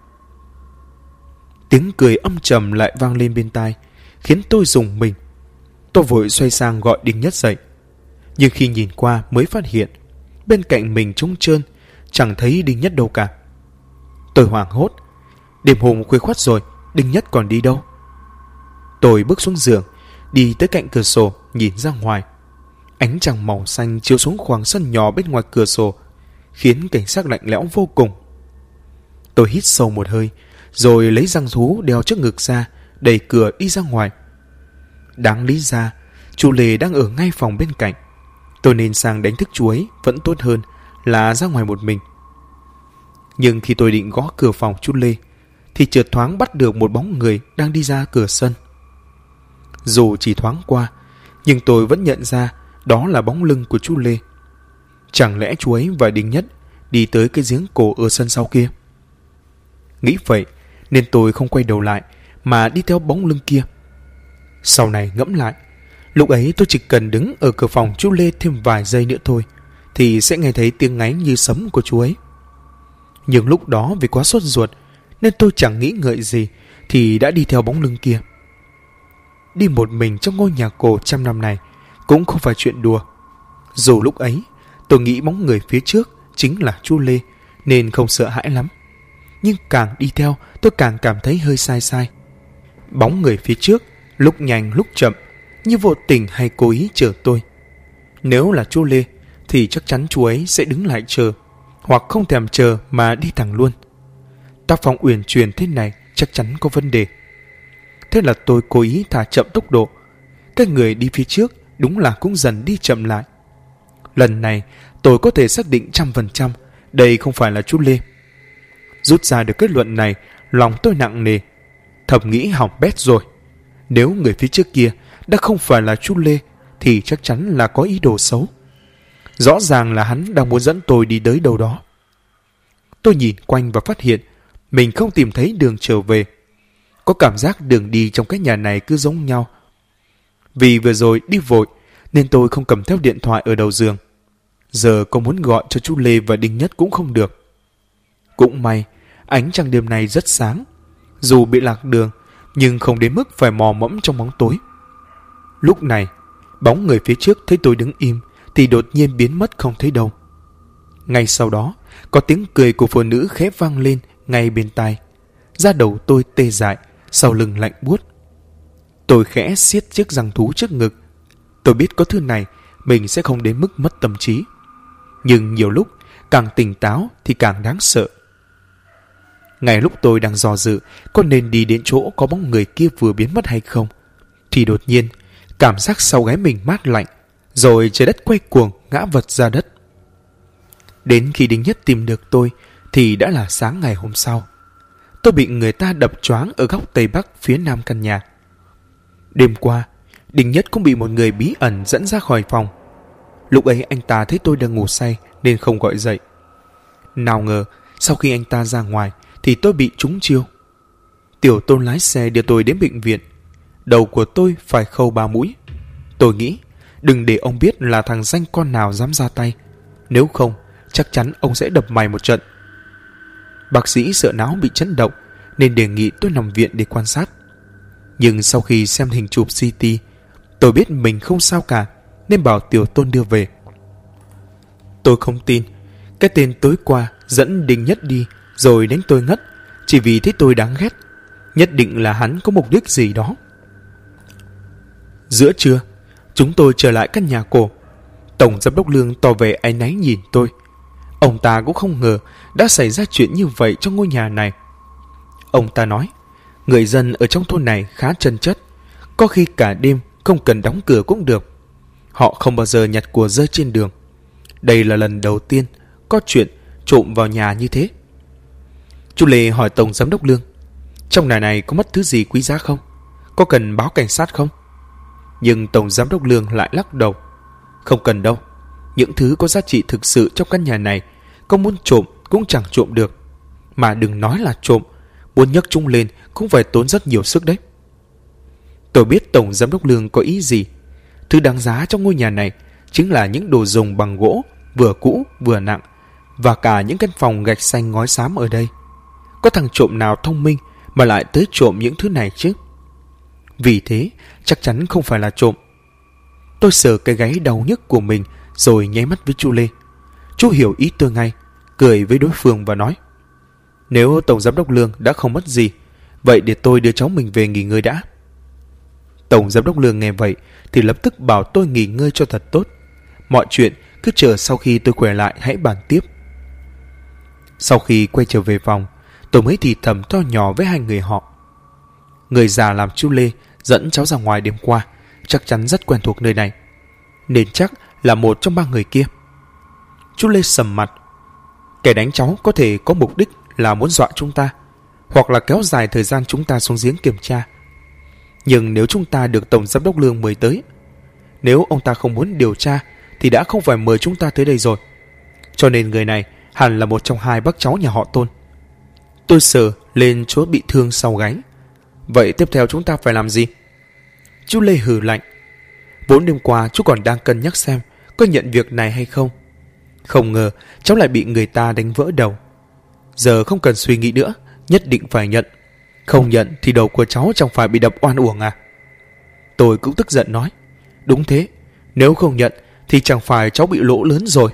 Speaker 1: Tiếng cười âm trầm lại vang lên bên tai, khiến tôi rùng mình. Tôi vội xoay sang gọi Đinh Nhất dậy, nhưng khi nhìn qua mới phát hiện bên cạnh mình trống trơn, chẳng thấy Đinh Nhất đâu cả. Tôi hoảng hốt. Đêm hôm khuya khoắt rồi, Đinh Nhất còn đi đâu? Tôi bước xuống giường, đi tới cạnh cửa sổ nhìn ra ngoài. Ánh trăng màu xanh chiếu xuống khoảng sân nhỏ bên ngoài cửa sổ, khiến cảnh sắc lạnh lẽo vô cùng. Tôi hít sâu một hơi, rồi lấy răng thú đeo trước ngực ra, đẩy cửa đi ra ngoài. Đáng lý ra chú Lê đang ở ngay phòng bên cạnh. Tôi nên sang đánh thức chú ấy vẫn tốt hơn là ra ngoài một mình. Nhưng khi tôi định gõ cửa phòng chú Lê thì chợt thoáng bắt được một bóng người đang đi ra cửa sân. Dù chỉ thoáng qua, nhưng tôi vẫn nhận ra đó là bóng lưng của chú Lê. Chẳng lẽ chú ấy và Đinh Nhất đi tới cái giếng cổ ở sân sau kia? Nghĩ vậy nên tôi không quay đầu lại mà đi theo bóng lưng kia. Sau này ngẫm lại, lúc ấy tôi chỉ cần đứng ở cửa phòng chú Lê thêm vài giây nữa thôi thì sẽ nghe thấy tiếng ngáy như sấm của chú ấy. Nhưng lúc đó vì quá sốt ruột nên tôi chẳng nghĩ ngợi gì thì đã đi theo bóng lưng kia. Đi một mình trong ngôi nhà cổ 100 năm này cũng không phải chuyện đùa. Dù lúc ấy tôi nghĩ bóng người phía trước chính là chú Lê nên không sợ hãi lắm, nhưng càng đi theo tôi càng cảm thấy hơi sai sai. Bóng người phía trước lúc nhanh lúc chậm, như vô tình hay cố ý chờ tôi. Nếu là chú Lê thì chắc chắn chú ấy sẽ đứng lại chờ, hoặc không thèm chờ mà đi thẳng luôn. Tác phong uyển chuyển thế này chắc chắn có vấn đề. Thế là tôi cố ý thả chậm tốc độ. Cái người đi phía trước đúng là cũng dần đi chậm lại. Lần này tôi có thể xác định 100% đây không phải là chú Lê. Rút ra được kết luận này, lòng tôi nặng nề. Thầm nghĩ hỏng bét rồi. Nếu người phía trước kia đã không phải là chú Lê thì chắc chắn là có ý đồ xấu. Rõ ràng là hắn đang muốn dẫn tôi đi tới đâu đó. Tôi nhìn quanh và phát hiện mình không tìm thấy đường trở về. Có cảm giác đường đi trong cái nhà này cứ giống nhau. Vì vừa rồi đi vội nên tôi không cầm theo điện thoại ở đầu giường. Giờ có muốn gọi cho chú Lê và Đinh Nhất cũng không được. Cũng may ánh trăng đêm nay rất sáng. Dù bị lạc đường nhưng không đến mức phải mò mẫm trong bóng tối. Lúc này bóng người phía trước thấy tôi đứng im thì đột nhiên biến mất không thấy đâu. Ngay sau đó có tiếng cười của phụ nữ khẽ vang lên ngay bên tai. Da đầu tôi tê dại, sau lưng lạnh buốt. Tôi khẽ siết chiếc răng thú trước ngực. Tôi biết có thứ này mình sẽ không đến mức mất tâm trí, nhưng nhiều lúc càng tỉnh táo thì càng đáng sợ. Ngay lúc tôi đang do dự có nên đi đến chỗ có bóng người kia vừa biến mất hay không, thì đột nhiên cảm giác sau gáy mình mát lạnh, rồi trái đất quay cuồng ngã vật ra đất. Đến khi Đinh Nhất tìm được tôi thì đã là sáng ngày hôm sau. Tôi bị người ta đập choáng ở góc tây bắc phía nam căn nhà. Đêm qua Đinh Nhất cũng bị một người bí ẩn dẫn ra khỏi phòng. Lúc ấy anh ta thấy tôi đang ngủ say nên không gọi dậy. Nào ngờ sau khi anh ta ra ngoài thì tôi bị trúng chiêu. Tiểu Tôn lái xe đưa tôi đến bệnh viện. Đầu của tôi phải khâu 3 mũi. Tôi nghĩ đừng để ông biết là thằng danh con nào dám ra tay, nếu không chắc chắn ông sẽ đập mày một trận. Bác sĩ sợ não bị chấn động nên đề nghị tôi nằm viện để quan sát. Nhưng sau khi xem hình chụp CT, tôi biết mình không sao cả nên bảo Tiểu Tôn đưa về. Tôi không tin cái tên tối qua dẫn Đinh Nhất đi rồi đánh tôi ngất chỉ vì thấy tôi đáng ghét. Nhất định là hắn có mục đích gì đó. Giữa trưa chúng tôi trở lại căn nhà cổ. Tổng giám đốc Lương tỏ vẻ áy náy nhìn tôi. Ông ta cũng không ngờ đã xảy ra chuyện như vậy trong ngôi nhà này. Ông ta nói người dân ở trong thôn này khá chân chất, có khi cả đêm không cần đóng cửa cũng được. Họ không bao giờ nhặt của rơi trên đường. Đây là lần đầu tiên có chuyện trộm vào nhà như thế. Chú Lê hỏi Tổng giám đốc Lương, trong nhà này có mất thứ gì quý giá không? Có cần báo cảnh sát không? Nhưng Tổng giám đốc Lương lại lắc đầu. Không cần đâu. Những thứ có giá trị thực sự trong căn nhà này có muốn trộm cũng chẳng trộm được. Mà đừng nói là trộm, muốn nhấc chúng lên cũng phải tốn rất nhiều sức đấy. Tôi biết Tổng Giám đốc Lương có ý gì. Thứ đáng giá trong ngôi nhà này chính là những đồ dùng bằng gỗ, vừa cũ vừa nặng, và cả những căn phòng gạch xanh ngói xám ở đây. Có thằng trộm nào thông minh mà lại tới trộm những thứ này chứ? Vì thế chắc chắn không phải là trộm. Tôi sờ cái gáy đau nhức của mình rồi nháy mắt với chú Lê. Chú hiểu ý tôi ngay, cười với đối phương và nói: nếu Tổng Giám đốc Lương đã không mất gì, vậy để tôi đưa cháu mình về nghỉ ngơi đã. Tổng Giám đốc Lương nghe vậy thì lập tức bảo tôi nghỉ ngơi cho thật tốt. Mọi chuyện cứ chờ sau khi tôi khỏe lại hãy bàn tiếp. Sau khi quay trở về phòng, tôi mới thì thầm to nhỏ với hai người họ. Người già làm chú Lê dẫn cháu ra ngoài đêm qua chắc chắn rất quen thuộc nơi này, nên chắc là một trong ba người kia. Chú Lê sầm mặt. Kẻ đánh cháu có thể có mục đích là muốn dọa chúng ta, hoặc là kéo dài thời gian chúng ta xuống giếng kiểm tra. Nhưng nếu chúng ta được Tổng Giám đốc Lương mời tới, nếu ông ta không muốn điều tra thì đã không phải mời chúng ta tới đây rồi. Cho nên người này hẳn là một trong hai bác cháu nhà họ Tôn. Tôi sờ lên chỗ bị thương sau gáy. Vậy tiếp theo chúng ta phải làm gì? Chú Lê hừ lạnh. Vốn đêm qua chú còn đang cân nhắc xem có nhận việc này hay không. Không ngờ cháu lại bị người ta đánh vỡ đầu. Giờ không cần suy nghĩ nữa, nhất định phải nhận. Không nhận thì đầu của cháu chẳng phải bị đập oan uổng à? Tôi cũng tức giận nói: đúng thế, nếu không nhận thì chẳng phải cháu bị lỗ lớn rồi.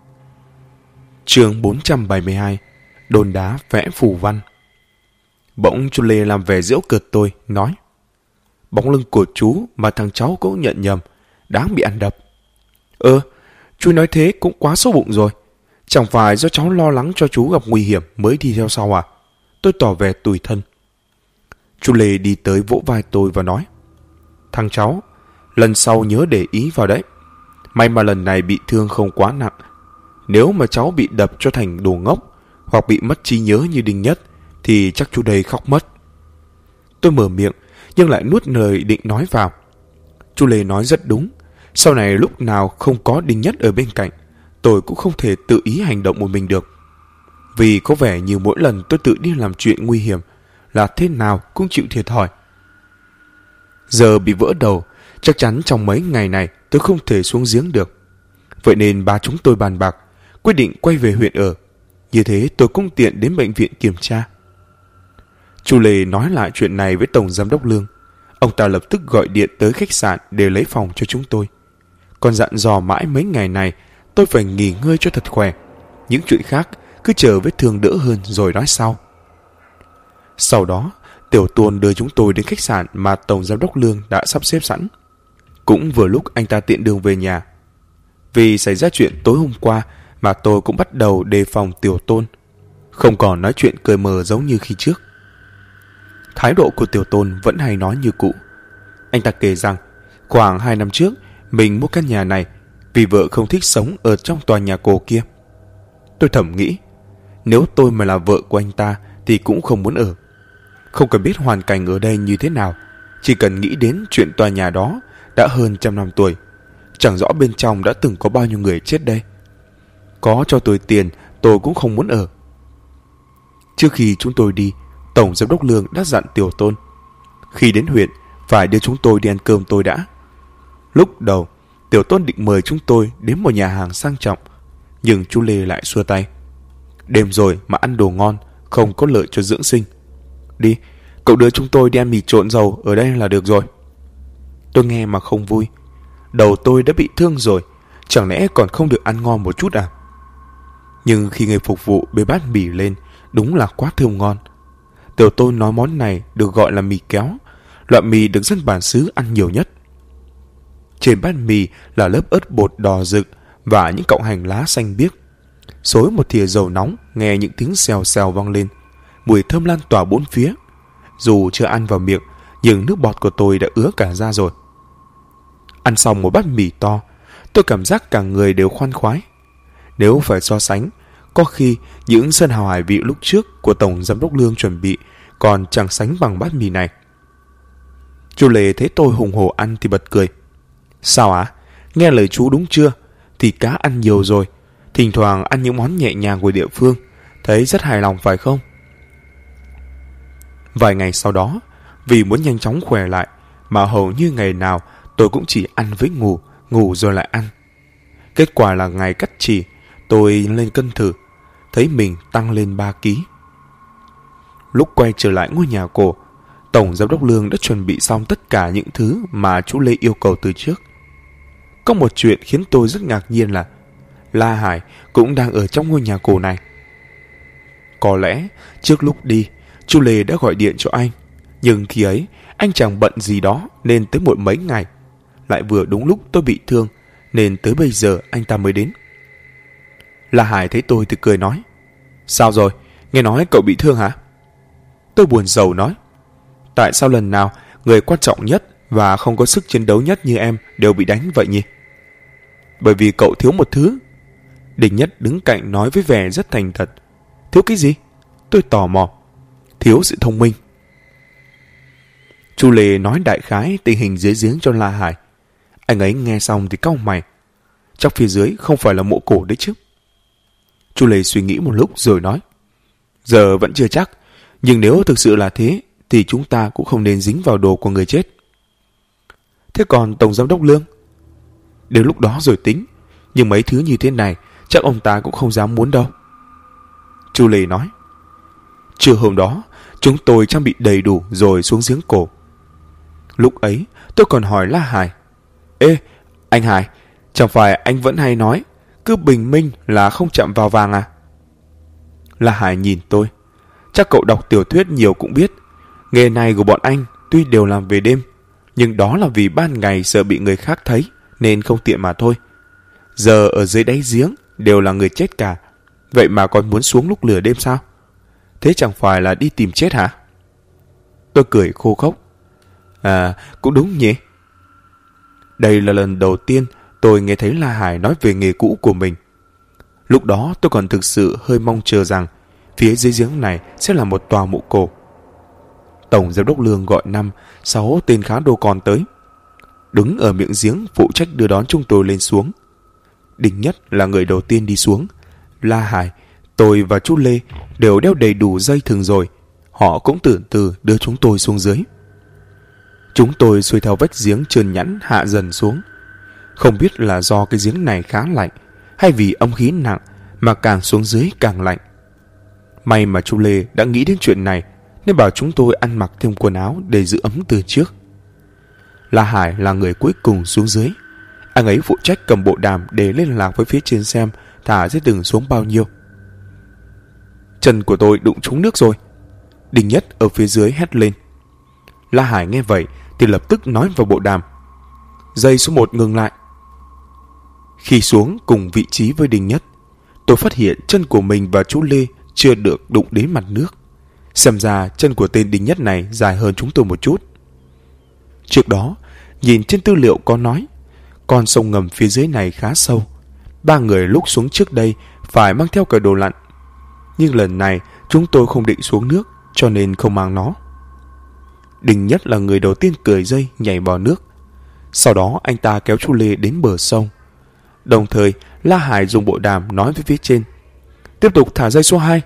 Speaker 1: Chương 472. Đồn đá vẽ phù văn. Bỗng chú Lê làm vẻ giễu cợt tôi, nói: bóng lưng của chú mà thằng cháu cũng nhận nhầm, đáng bị ăn đập. Chú nói thế cũng quá xấu bụng rồi. Chẳng phải do cháu lo lắng cho chú gặp nguy hiểm mới đi theo sau à? Tôi tỏ vẻ tủi thân. Chú Lê đi tới vỗ vai tôi và nói: thằng cháu, lần sau nhớ để ý vào đấy. May mà lần này bị thương không quá nặng. Nếu mà cháu bị đập cho thành đồ ngốc hoặc bị mất trí nhớ như Đinh Nhất thì chắc chú đây khóc mất. Tôi mở miệng nhưng lại nuốt lời định nói vào. Chú Lê nói rất đúng. Sau này lúc nào không có Đinh Nhất ở bên cạnh, tôi cũng không thể tự ý hành động một mình được. Vì có vẻ như mỗi lần tôi tự đi làm chuyện nguy hiểm là thế nào cũng chịu thiệt thòi. Giờ bị vỡ đầu, chắc chắn trong mấy ngày này tôi không thể xuống giếng được. Vậy nên ba chúng tôi bàn bạc, quyết định quay về huyện ở. Như thế tôi cũng tiện đến bệnh viện kiểm tra. Chú Lê nói lại chuyện này với Tổng Giám đốc Lương. Ông ta lập tức gọi điện tới khách sạn để lấy phòng cho chúng tôi. Còn dặn dò mãi mấy ngày này tôi phải nghỉ ngơi cho thật khỏe. Những chuyện khác cứ chờ vết thương đỡ hơn rồi nói sau. Sau đó, Tiểu Tôn đưa chúng tôi đến khách sạn mà Tổng Giám đốc Lương đã sắp xếp sẵn. Cũng vừa lúc anh ta tiện đường về nhà. Vì xảy ra chuyện tối hôm qua mà tôi cũng bắt đầu đề phòng Tiểu Tôn, không còn nói chuyện cười mờ giống như khi trước. Thái độ của Tiểu Tôn vẫn hay nói như cũ. Anh ta kể rằng khoảng 2 năm trước mình mua căn nhà này vì vợ không thích sống ở trong tòa nhà cổ kia. Tôi thầm nghĩ, nếu tôi mà là vợ của anh ta thì cũng không muốn ở. Không cần biết hoàn cảnh ở đây như thế nào, chỉ cần nghĩ đến chuyện tòa nhà đó đã hơn 100 năm tuổi, chẳng rõ bên trong đã từng có bao nhiêu người chết đây. Có cho tôi tiền tôi cũng không muốn ở. Trước khi chúng tôi đi, Tổng Giám đốc Lương đã dặn Tiểu Tôn khi đến huyện phải đưa chúng tôi đi ăn cơm tôi đã. Lúc đầu Tiểu Tôn định mời chúng tôi đến một nhà hàng sang trọng, nhưng chú Lê lại xua tay. Đêm rồi mà ăn đồ ngon không có lợi cho dưỡng sinh. Đi, cậu đưa chúng tôi đi ăn mì trộn dầu ở đây là được rồi. Tôi nghe mà không vui. Đầu tôi đã bị thương rồi, chẳng lẽ còn không được ăn ngon một chút à? Nhưng khi người phục vụ bê bát mì lên, đúng là quá thơm ngon. Tiểu Tôn nói món này được gọi là mì kéo, loại mì được dân bản xứ ăn nhiều nhất. Trên bát mì là lớp ớt bột đỏ rực và những cọng hành lá xanh biếc. Xối một thìa dầu nóng, nghe những tiếng xèo xèo vang lên, mùi thơm lan tỏa bốn phía. Dù chưa ăn vào miệng, nhưng nước bọt của tôi đã ứa cả ra rồi. Ăn xong một bát mì to, tôi cảm giác cả người đều khoan khoái. Nếu phải so sánh, có khi những sơn hào hải vị lúc trước của Tổng Giám đốc Lương chuẩn bị còn chẳng sánh bằng bát mì này. Chú Lê thấy tôi hùng hổ ăn thì bật cười. Sao ạ? Nghe lời chú đúng chưa? Thì cá ăn nhiều rồi, thỉnh thoảng ăn những món nhẹ nhàng của địa phương, thấy rất hài lòng phải không? Vài ngày sau đó, vì muốn nhanh chóng khỏe lại mà hầu như ngày nào tôi cũng chỉ ăn với ngủ, ngủ rồi lại ăn. Kết quả là ngày cắt chỉ, tôi lên cân thử, thấy mình tăng lên 3 kg. Lúc quay trở lại ngôi nhà cổ, Tổng Giám đốc Lương đã chuẩn bị xong tất cả những thứ mà chú Lê yêu cầu từ trước. Có một chuyện khiến tôi rất ngạc nhiên là La Hải cũng đang ở trong ngôi nhà cổ này. Có lẽ trước lúc đi, chú Lê đã gọi điện cho anh, nhưng khi ấy anh chẳng bận gì đó nên tới muộn mấy ngày. Lại vừa đúng lúc tôi bị thương nên tới bây giờ anh ta mới đến. La Hải thấy tôi thì cười nói: Sao rồi? Nghe nói cậu bị thương hả? Tôi buồn rầu nói: Tại sao lần nào người quan trọng nhất và không có sức chiến đấu nhất như em đều bị đánh vậy nhỉ? Bởi vì cậu thiếu một thứ. Đình Nhất đứng cạnh nói với vẻ rất thành thật. Thiếu cái gì? Tôi tò mò. Thiếu sự thông minh. Chu Lê nói đại khái tình hình dưới giếng cho La Hải. Anh ấy nghe xong thì cau mày. Chắc phía dưới không phải là mộ cổ đấy chứ? Chu Lê suy nghĩ một lúc rồi nói: Giờ vẫn chưa chắc, nhưng nếu thực sự là thế thì chúng ta cũng không nên dính vào đồ của người chết. Thế còn Tổng Giám đốc Lương? Đến lúc đó rồi tính, nhưng mấy thứ như thế này chắc ông ta cũng không dám muốn đâu. Chu Lê nói: Trưa hôm đó chúng tôi trang bị đầy đủ rồi xuống giếng cổ. Lúc ấy tôi còn hỏi La Hải: Ê anh Hải, chẳng phải anh vẫn hay nói cứ bình minh là không chạm vào vàng à? La Hải nhìn tôi: Chắc cậu đọc tiểu thuyết nhiều cũng biết, nghề này của bọn anh tuy đều làm về đêm, nhưng đó là vì ban ngày sợ bị người khác thấy nên không tiện mà thôi. Giờ ở dưới đáy giếng đều là người chết cả, vậy mà còn muốn xuống lúc lửa đêm sao? Thế chẳng phải là đi tìm chết hả? Tôi cười khô khốc: À, cũng đúng nhỉ. Đây là lần đầu tiên tôi nghe thấy La Hải nói về nghề cũ của mình. Lúc đó tôi còn thực sự hơi mong chờ rằng phía dưới giếng này sẽ là một tòa mộ cổ. Tổng Giám đốc Lương gọi 5-6 tên khá đô con tới, đứng ở miệng giếng phụ trách đưa đón chúng tôi lên xuống. Đình Nhất là người đầu tiên đi xuống. La Hải, tôi và chú Lê đều đeo đầy đủ dây thừng rồi. Họ cũng từ từ đưa chúng tôi xuống dưới. Chúng tôi xuôi theo vách giếng trơn nhẵn hạ dần xuống. Không biết là do cái giếng này khá lạnh hay vì âm khí nặng mà càng xuống dưới càng lạnh. May mà chú Lê đã nghĩ đến chuyện này nên bảo chúng tôi ăn mặc thêm quần áo để giữ ấm từ trước. La Hải là người cuối cùng xuống dưới. Anh ấy phụ trách cầm bộ đàm để liên lạc với phía trên xem thả dây thừng xuống bao nhiêu. Chân của tôi đụng trúng nước rồi. Đình Nhất ở phía dưới hét lên. La Hải nghe vậy thì lập tức nói vào bộ đàm: Dây số 1 ngừng lại. Khi xuống cùng vị trí với Đình Nhất, tôi phát hiện chân của mình và chú Lê chưa được đụng đến mặt nước. Xem ra chân của tên Đình Nhất này dài hơn chúng tôi một chút. Trước đó, nhìn trên tư liệu có nói con sông ngầm phía dưới này khá sâu. 3 người lúc xuống trước đây phải mang theo cả đồ lặn. Nhưng lần này chúng tôi không định xuống nước cho nên không mang nó. Đình Nhất là người đầu tiên cởi dây nhảy vào nước. Sau đó anh ta kéo chú Lê đến bờ sông. Đồng thời La Hải dùng bộ đàm nói với phía trên: Tiếp tục thả dây số 2.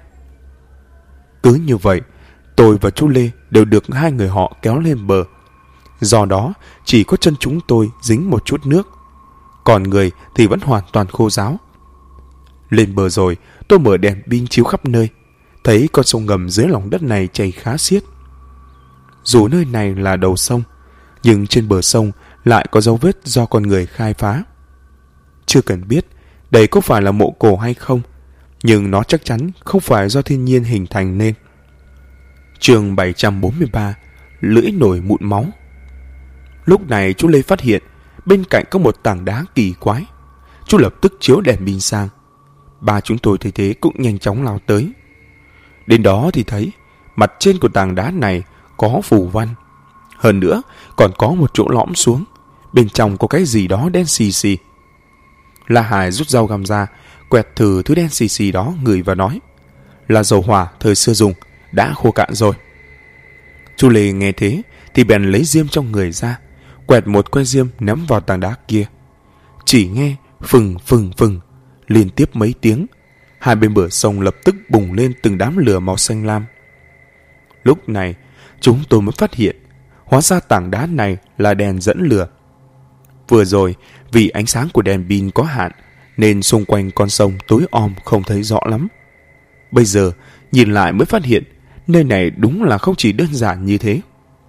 Speaker 1: Cứ như vậy, tôi và chú Lê đều được 2 người họ kéo lên bờ. Do đó chỉ có chân chúng tôi dính một chút nước, còn người thì vẫn hoàn toàn khô ráo. Lên bờ rồi, tôi mở đèn pin chiếu khắp nơi, thấy con sông ngầm dưới lòng đất này chảy khá xiết. Dù nơi này là đầu sông, nhưng trên bờ sông lại có dấu vết do con người khai phá. Chưa cần biết đây có phải là mộ cổ hay không, nhưng nó chắc chắn không phải do thiên nhiên hình thành nên. Chương 743: Lưỡi nổi mụn máu. Lúc này chú Lê phát hiện bên cạnh có một tảng đá kỳ quái. Chú lập tức chiếu đèn pin sang. 3 chúng tôi thấy thế cũng nhanh chóng lao tới. Đến đó thì thấy mặt trên của tảng đá này có phù văn. Hơn nữa còn có một chỗ lõm xuống, bên trong có cái gì đó đen xì xì. La Hải rút dao găm ra, quẹt thử thứ đen xì xì đó, ngửi và nói: Là dầu hỏa thời xưa dùng, đã khô cạn rồi. Chú Lê nghe thế thì bèn lấy diêm trong người ra, quẹt một que diêm ném vào tảng đá kia. Chỉ nghe phừng phừng phừng liên tiếp mấy tiếng, hai bên bờ sông lập tức bùng lên từng đám lửa màu xanh lam. Lúc này chúng tôi mới phát hiện, hóa ra tảng đá này là đèn dẫn lửa. Vừa rồi, vì ánh sáng của đèn pin có hạn, nên xung quanh con sông tối om không thấy rõ lắm. Bây giờ, nhìn lại mới phát hiện, nơi này đúng là không chỉ đơn giản như thế.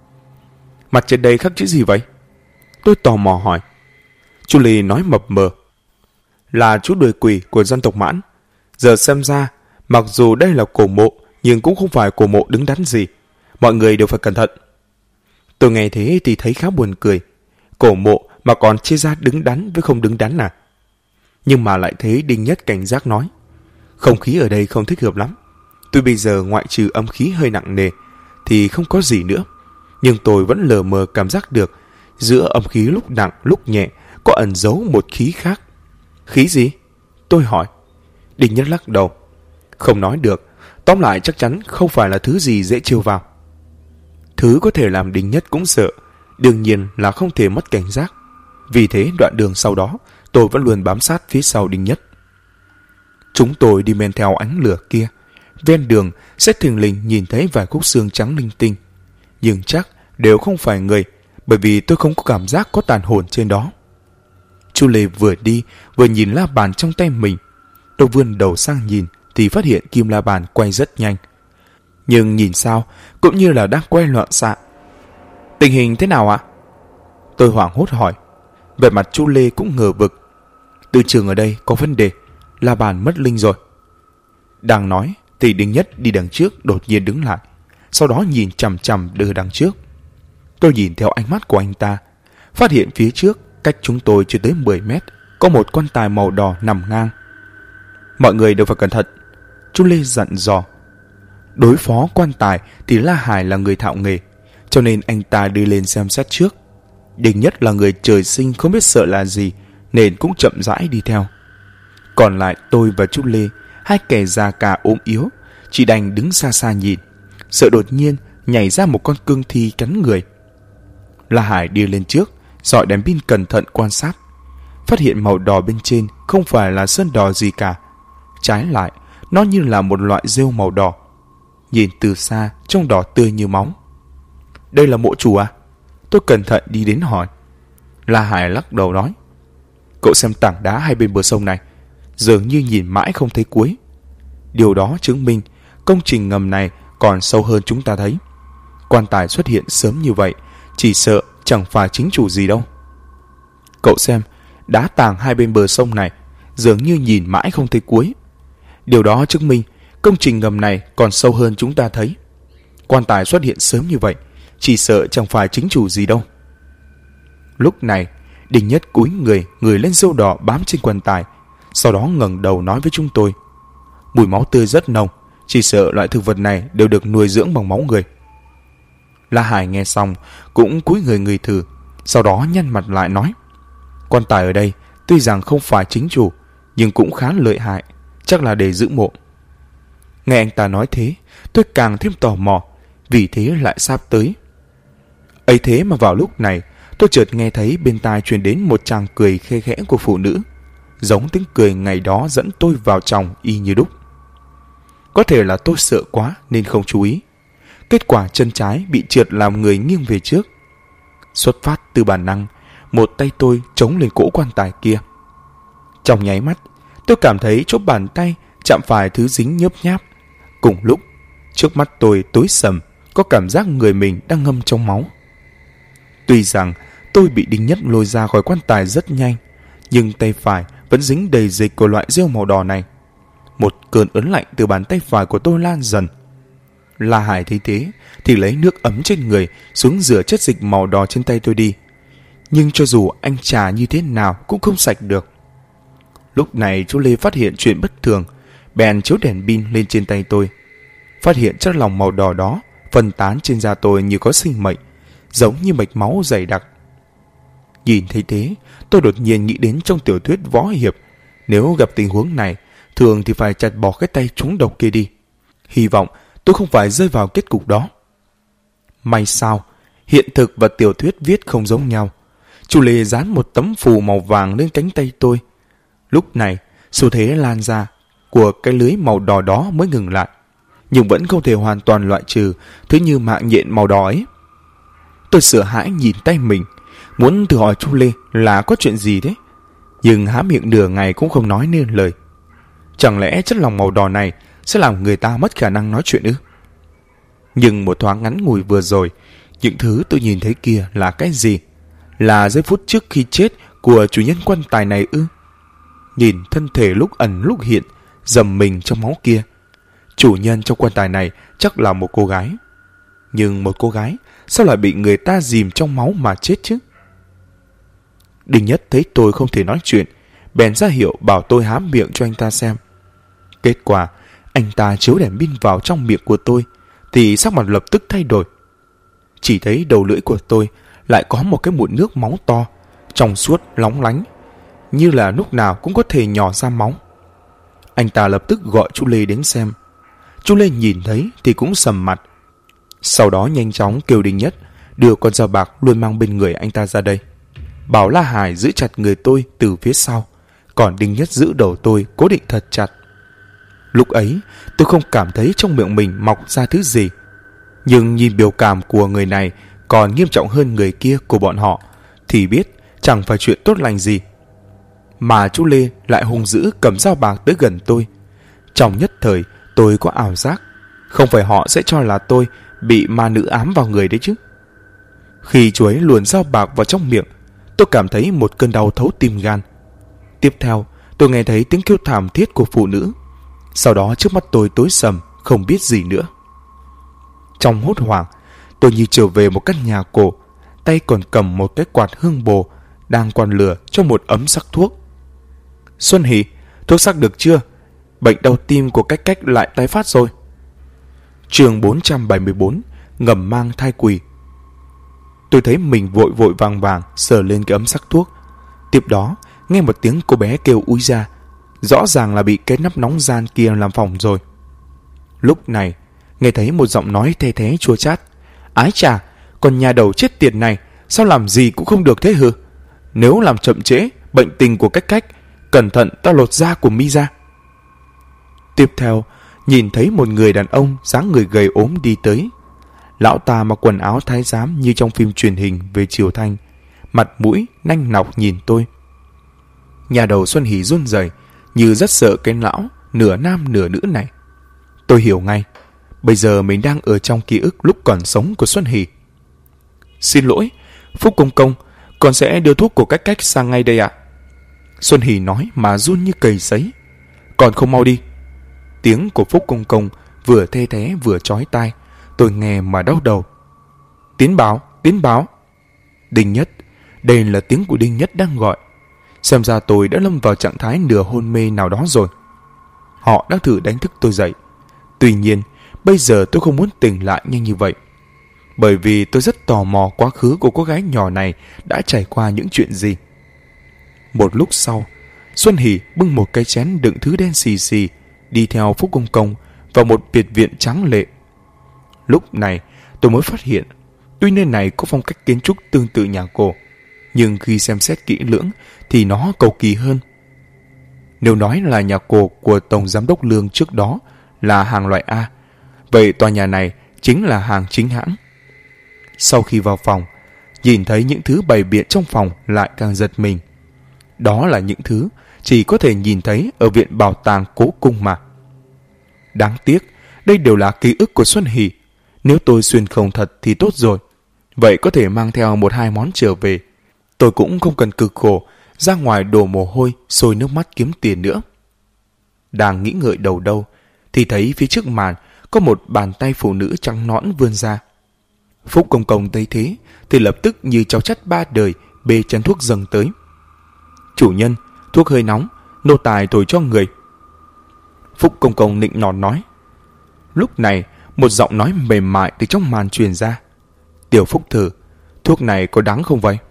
Speaker 1: Mặt trên đây khắc chữ gì vậy? Tôi tò mò hỏi. Chú Lê nói mập mờ. Là chú đuổi quỷ của dân tộc Mãn. Giờ xem ra, mặc dù đây là cổ mộ, nhưng cũng không phải cổ mộ đứng đắn gì. Mọi người đều phải cẩn thận. Tôi nghe thế thì thấy khá buồn cười. Cổ mộ mà còn chia ra đứng đắn với không đứng đắn à? Nhưng mà lại thấy Đinh Nhất cảnh giác nói. Không khí ở đây không thích hợp lắm. Tuy bây giờ ngoại trừ âm khí hơi nặng nề thì không có gì nữa. Nhưng tôi vẫn lờ mờ cảm giác được giữa âm khí lúc nặng lúc nhẹ có ẩn giấu một khí khác. Khí gì? Tôi hỏi. Đinh Nhất lắc đầu. Không nói được. Tóm lại chắc chắn không phải là thứ gì dễ chiêu vào. Thứ có thể làm Đinh Nhất cũng sợ, đương nhiên là không thể mất cảnh giác. Vì thế đoạn đường sau đó, tôi vẫn luôn bám sát phía sau Đinh Nhất. Chúng tôi đi men theo ánh lửa kia. Ven đường sẽ thình lình nhìn thấy vài khúc xương trắng linh tinh. Nhưng chắc đều không phải người, bởi vì tôi không có cảm giác có tàn hồn trên đó. Chu Lê vừa đi vừa nhìn la bàn trong tay mình. Tôi vươn đầu sang nhìn thì phát hiện kim la bàn quay rất nhanh. Nhưng nhìn sao cũng như là đang quay loạn xạ. Tình hình thế nào ạ? Tôi hoảng hốt hỏi. Về mặt Chu Lê cũng ngờ vực. Tư trường ở đây có vấn đề, la bàn mất linh rồi. Đang nói thì Đinh Nhất đi đằng trước đột nhiên đứng lại, sau đó nhìn chằm chằm đưa đằng trước. Tôi nhìn theo ánh mắt của anh ta, phát hiện phía trước cách chúng tôi chưa tới 10 mét có một quan tài màu đỏ nằm ngang. Mọi người đều phải cẩn thận, Chu Lê dặn dò. Đối phó quan tài thì La Hải là người thạo nghề, cho nên anh ta đi lên xem xét trước. Đinh Nhất là người trời sinh không biết sợ là gì, nên cũng chậm rãi đi theo. Còn lại tôi và Chu Lê, hai kẻ già cả ốm yếu, chỉ đành đứng xa xa nhìn, sợ đột nhiên nhảy ra một con cương thi cắn người. La Hải đi lên trước, dọi đèn pin cẩn thận quan sát, phát hiện màu đỏ bên trên không phải là sơn đỏ gì cả, trái lại nó như là một loại rêu màu đỏ. Nhìn từ xa trông đỏ tươi như máu. Đây là mộ chủ à? Tôi cẩn thận đi đến hỏi. La Hải lắc đầu nói. Cậu xem tảng đá hai bên bờ sông này, dường như nhìn mãi không thấy cuối. Điều đó chứng minh công trình ngầm này còn sâu hơn chúng ta thấy. Quan tài xuất hiện sớm như vậy, chỉ sợ chẳng phải chính chủ gì đâu. Cậu xem, đá tàng hai bên bờ sông này dường như nhìn mãi không thấy cuối. Điều đó chứng minh công trình ngầm này còn sâu hơn chúng ta thấy. Quan tài xuất hiện sớm như vậy, chỉ sợ chẳng phải chính chủ gì đâu. Lúc này, Đinh Nhất cúi người lên râu đỏ bám trên quan tài, sau đó ngẩng đầu nói với chúng tôi. Mùi máu tươi rất nồng, chỉ sợ loại thực vật này đều được nuôi dưỡng bằng máu người. La Hải nghe xong cũng cúi người thử, sau đó nhăn mặt lại nói. Quan tài ở đây tuy rằng không phải chính chủ, nhưng cũng khá lợi hại, chắc là để giữ mộ. Nghe anh ta nói thế, tôi càng thêm tò mò, vì thế lại sáp tới. Ấy thế mà vào lúc này, tôi chợt nghe thấy bên tai truyền đến một tràng cười khe khẽ của phụ nữ, giống tiếng cười ngày đó dẫn tôi vào trong y như đúc. Có thể là tôi sợ quá nên không chú ý. Kết quả chân trái bị trượt làm người nghiêng về trước. Xuất phát từ bản năng, một tay tôi chống lên cỗ quan tài kia. Trong nháy mắt, tôi cảm thấy chỗ bàn tay chạm phải thứ dính nhớp nháp. Cùng lúc, trước mắt tôi tối sầm, có cảm giác người mình đang ngâm trong máu. Tuy rằng tôi bị Đinh Nhất lôi ra khỏi quan tài rất nhanh, nhưng tay phải vẫn dính đầy dịch của loại rêu màu đỏ này. Một cơn ớn lạnh từ bàn tay phải của tôi lan dần. La Hải thấy thế thì lấy nước ấm trên người xuống rửa chất dịch màu đỏ trên tay tôi đi. Nhưng cho dù anh chà như thế nào cũng không sạch được. Lúc này chú Lê phát hiện chuyện bất thường, bèn chiếu đèn pin lên trên tay tôi. Phát hiện chất lỏng màu đỏ đó phân tán trên da tôi như có sinh mệnh, giống như mạch máu dày đặc. Nhìn thấy thế, tôi đột nhiên nghĩ đến trong tiểu thuyết võ hiệp, nếu gặp tình huống này, thường thì phải chặt bỏ cái tay trúng độc kia đi. Hy vọng tôi không phải rơi vào kết cục đó. May sao, hiện thực và tiểu thuyết viết không giống nhau. Chú Lê dán một tấm phù màu vàng lên cánh tay tôi. Lúc này, xu thế lan ra của cái lưới màu đỏ đó mới ngừng lại. nhưng vẫn không thể hoàn toàn loại trừ thứ như mạng nhện màu đỏ ấy. Tôi sợ hãi nhìn tay mình, muốn thử hỏi chú Lê là có chuyện gì thế, nhưng há miệng nửa ngày cũng không nói nên lời. Chẳng lẽ chất lỏng màu đỏ này sẽ làm người ta mất khả năng nói chuyện ư? Nhưng một thoáng ngắn ngủi vừa rồi, những thứ tôi nhìn thấy kia là cái gì? Là giây phút trước khi chết của chủ nhân quan tài này ư? Nhìn thân thể lúc ẩn lúc hiện, dầm mình trong máu kia, chủ nhân trong quan tài này chắc là một cô gái. Nhưng một cô gái sao lại bị người ta dìm trong máu mà chết chứ? Đinh Nhất thấy tôi không thể nói chuyện, bèn ra hiệu bảo tôi há miệng cho anh ta xem. Kết quả, anh ta chiếu đèn pin vào trong miệng của tôi thì sắc mặt lập tức thay đổi. Chỉ thấy đầu lưỡi của tôi lại có một cái mụn nước máu to, trong suốt lóng lánh, như là lúc nào cũng có thể nhỏ ra máu. Anh ta lập tức gọi chú Lê đến xem. Chú Lê nhìn thấy thì cũng sầm mặt. Sau đó nhanh chóng kêu Đinh Nhất đưa con dao bạc luôn mang bên người anh ta ra đây, bảo La Hải giữ chặt người tôi từ phía sau, còn Đinh Nhất giữ đầu tôi cố định thật chặt. Lúc ấy tôi không cảm thấy trong miệng mình mọc ra thứ gì, nhưng nhìn biểu cảm của người này còn nghiêm trọng hơn người kia của bọn họ thì biết chẳng phải chuyện tốt lành gì. Mà chú Lê lại hung dữ cầm dao bạc tới gần tôi. Trong nhất thời tôi có ảo giác không phải họ sẽ cho là tôi bị ma nữ ám vào người đấy chứ. Khi chú ấy luồn dao bạc vào trong miệng, tôi cảm thấy một cơn đau thấu tim gan. Tiếp theo tôi nghe thấy tiếng kêu thảm thiết của phụ nữ. Sau đó trước mắt tôi tối sầm, không biết gì nữa. Trong hốt hoảng, tôi như trở về một căn nhà cổ, tay còn cầm một cái quạt hương bồ đang quằn lửa cho một ấm sắc thuốc. Xuân Hỷ, thuốc sắc được chưa? Bệnh đau tim của Cách Cách lại tái phát rồi. Chương 474, ngầm mang thai quỷ. Tôi thấy mình vội vội vàng vàng sờ lên cái ấm sắc thuốc. Tiếp đó nghe một tiếng cô bé kêu úi ra, rõ ràng là bị cái nắp nóng gian kia làm phỏng rồi. Lúc này nghe thấy một giọng nói the thé chua chát: Ái chà, con nhà đầu chết tiệt này sao làm gì cũng không được thế hừ? Nếu làm chậm trễ bệnh tình của Cách Cách, cẩn thận ta lột da của mi ra. Tiếp theo nhìn thấy một người đàn ông dáng người gầy ốm đi tới. Lão ta mặc quần áo thái giám như trong phim truyền hình về Triều Thanh, mặt mũi nanh nọc nhìn tôi. Nhà đầu Xuân Hỷ run rẩy như rất sợ cái lão nửa nam nửa nữ này. Tôi hiểu ngay, bây giờ mình đang ở trong ký ức lúc còn sống của Xuân Hỷ. Xin lỗi, Phúc Công Công, con sẽ đưa thuốc của Cách Cách sang ngay đây ạ. Xuân Hỷ nói mà run như cầy sấy. Còn không mau đi. Tiếng của Phúc Công Công vừa thê thé vừa chói tai, tôi nghe mà đau đầu. Tiến báo, tiến báo. Đinh Nhất, đây là tiếng của Đinh Nhất đang gọi. Xem ra tôi đã lâm vào trạng thái nửa hôn mê nào đó rồi. Họ đang thử đánh thức tôi dậy. Tuy nhiên, bây giờ tôi không muốn tỉnh lại nhanh như vậy, bởi vì tôi rất tò mò quá khứ của cô gái nhỏ này đã trải qua những chuyện gì. Một lúc sau, Xuân Hỷ bưng một cái chén đựng thứ đen xì xì đi theo Phúc Công Công vào một biệt viện tráng lệ. Lúc này tôi mới phát hiện, tuy nơi này có phong cách kiến trúc tương tự nhà cổ, nhưng khi xem xét kỹ lưỡng thì nó cầu kỳ hơn. Nếu nói là nhà cổ của Tổng Giám đốc Lương trước đó là hàng loại A, vậy tòa nhà này chính là hàng chính hãng. Sau khi vào phòng, nhìn thấy những thứ bày biện trong phòng lại càng giật mình. Đó là những thứ chỉ có thể nhìn thấy ở viện bảo tàng cố cung mà. Đáng tiếc, đây đều là ký ức của Xuân Hỷ. Nếu tôi xuyên không thật thì tốt rồi. Vậy có thể mang theo 1-2 món trở về. Tôi cũng không cần cực khổ ra ngoài đổ mồ hôi sôi nước mắt kiếm tiền nữa. Đang nghĩ ngợi đầu đâu thì thấy phía trước màn có một bàn tay phụ nữ trắng nõn vươn ra. Phúc Công Công thấy thế thì lập tức như cháu chắt ba đời bê chén thuốc dâng tới. Chủ nhân, thuốc hơi nóng, nô tài thổi cho người. Phúc Công Công nịnh nọt nói. Lúc này một giọng nói mềm mại từ trong màn truyền ra. Tiểu Phúc Tử, thuốc này có đắng không vậy?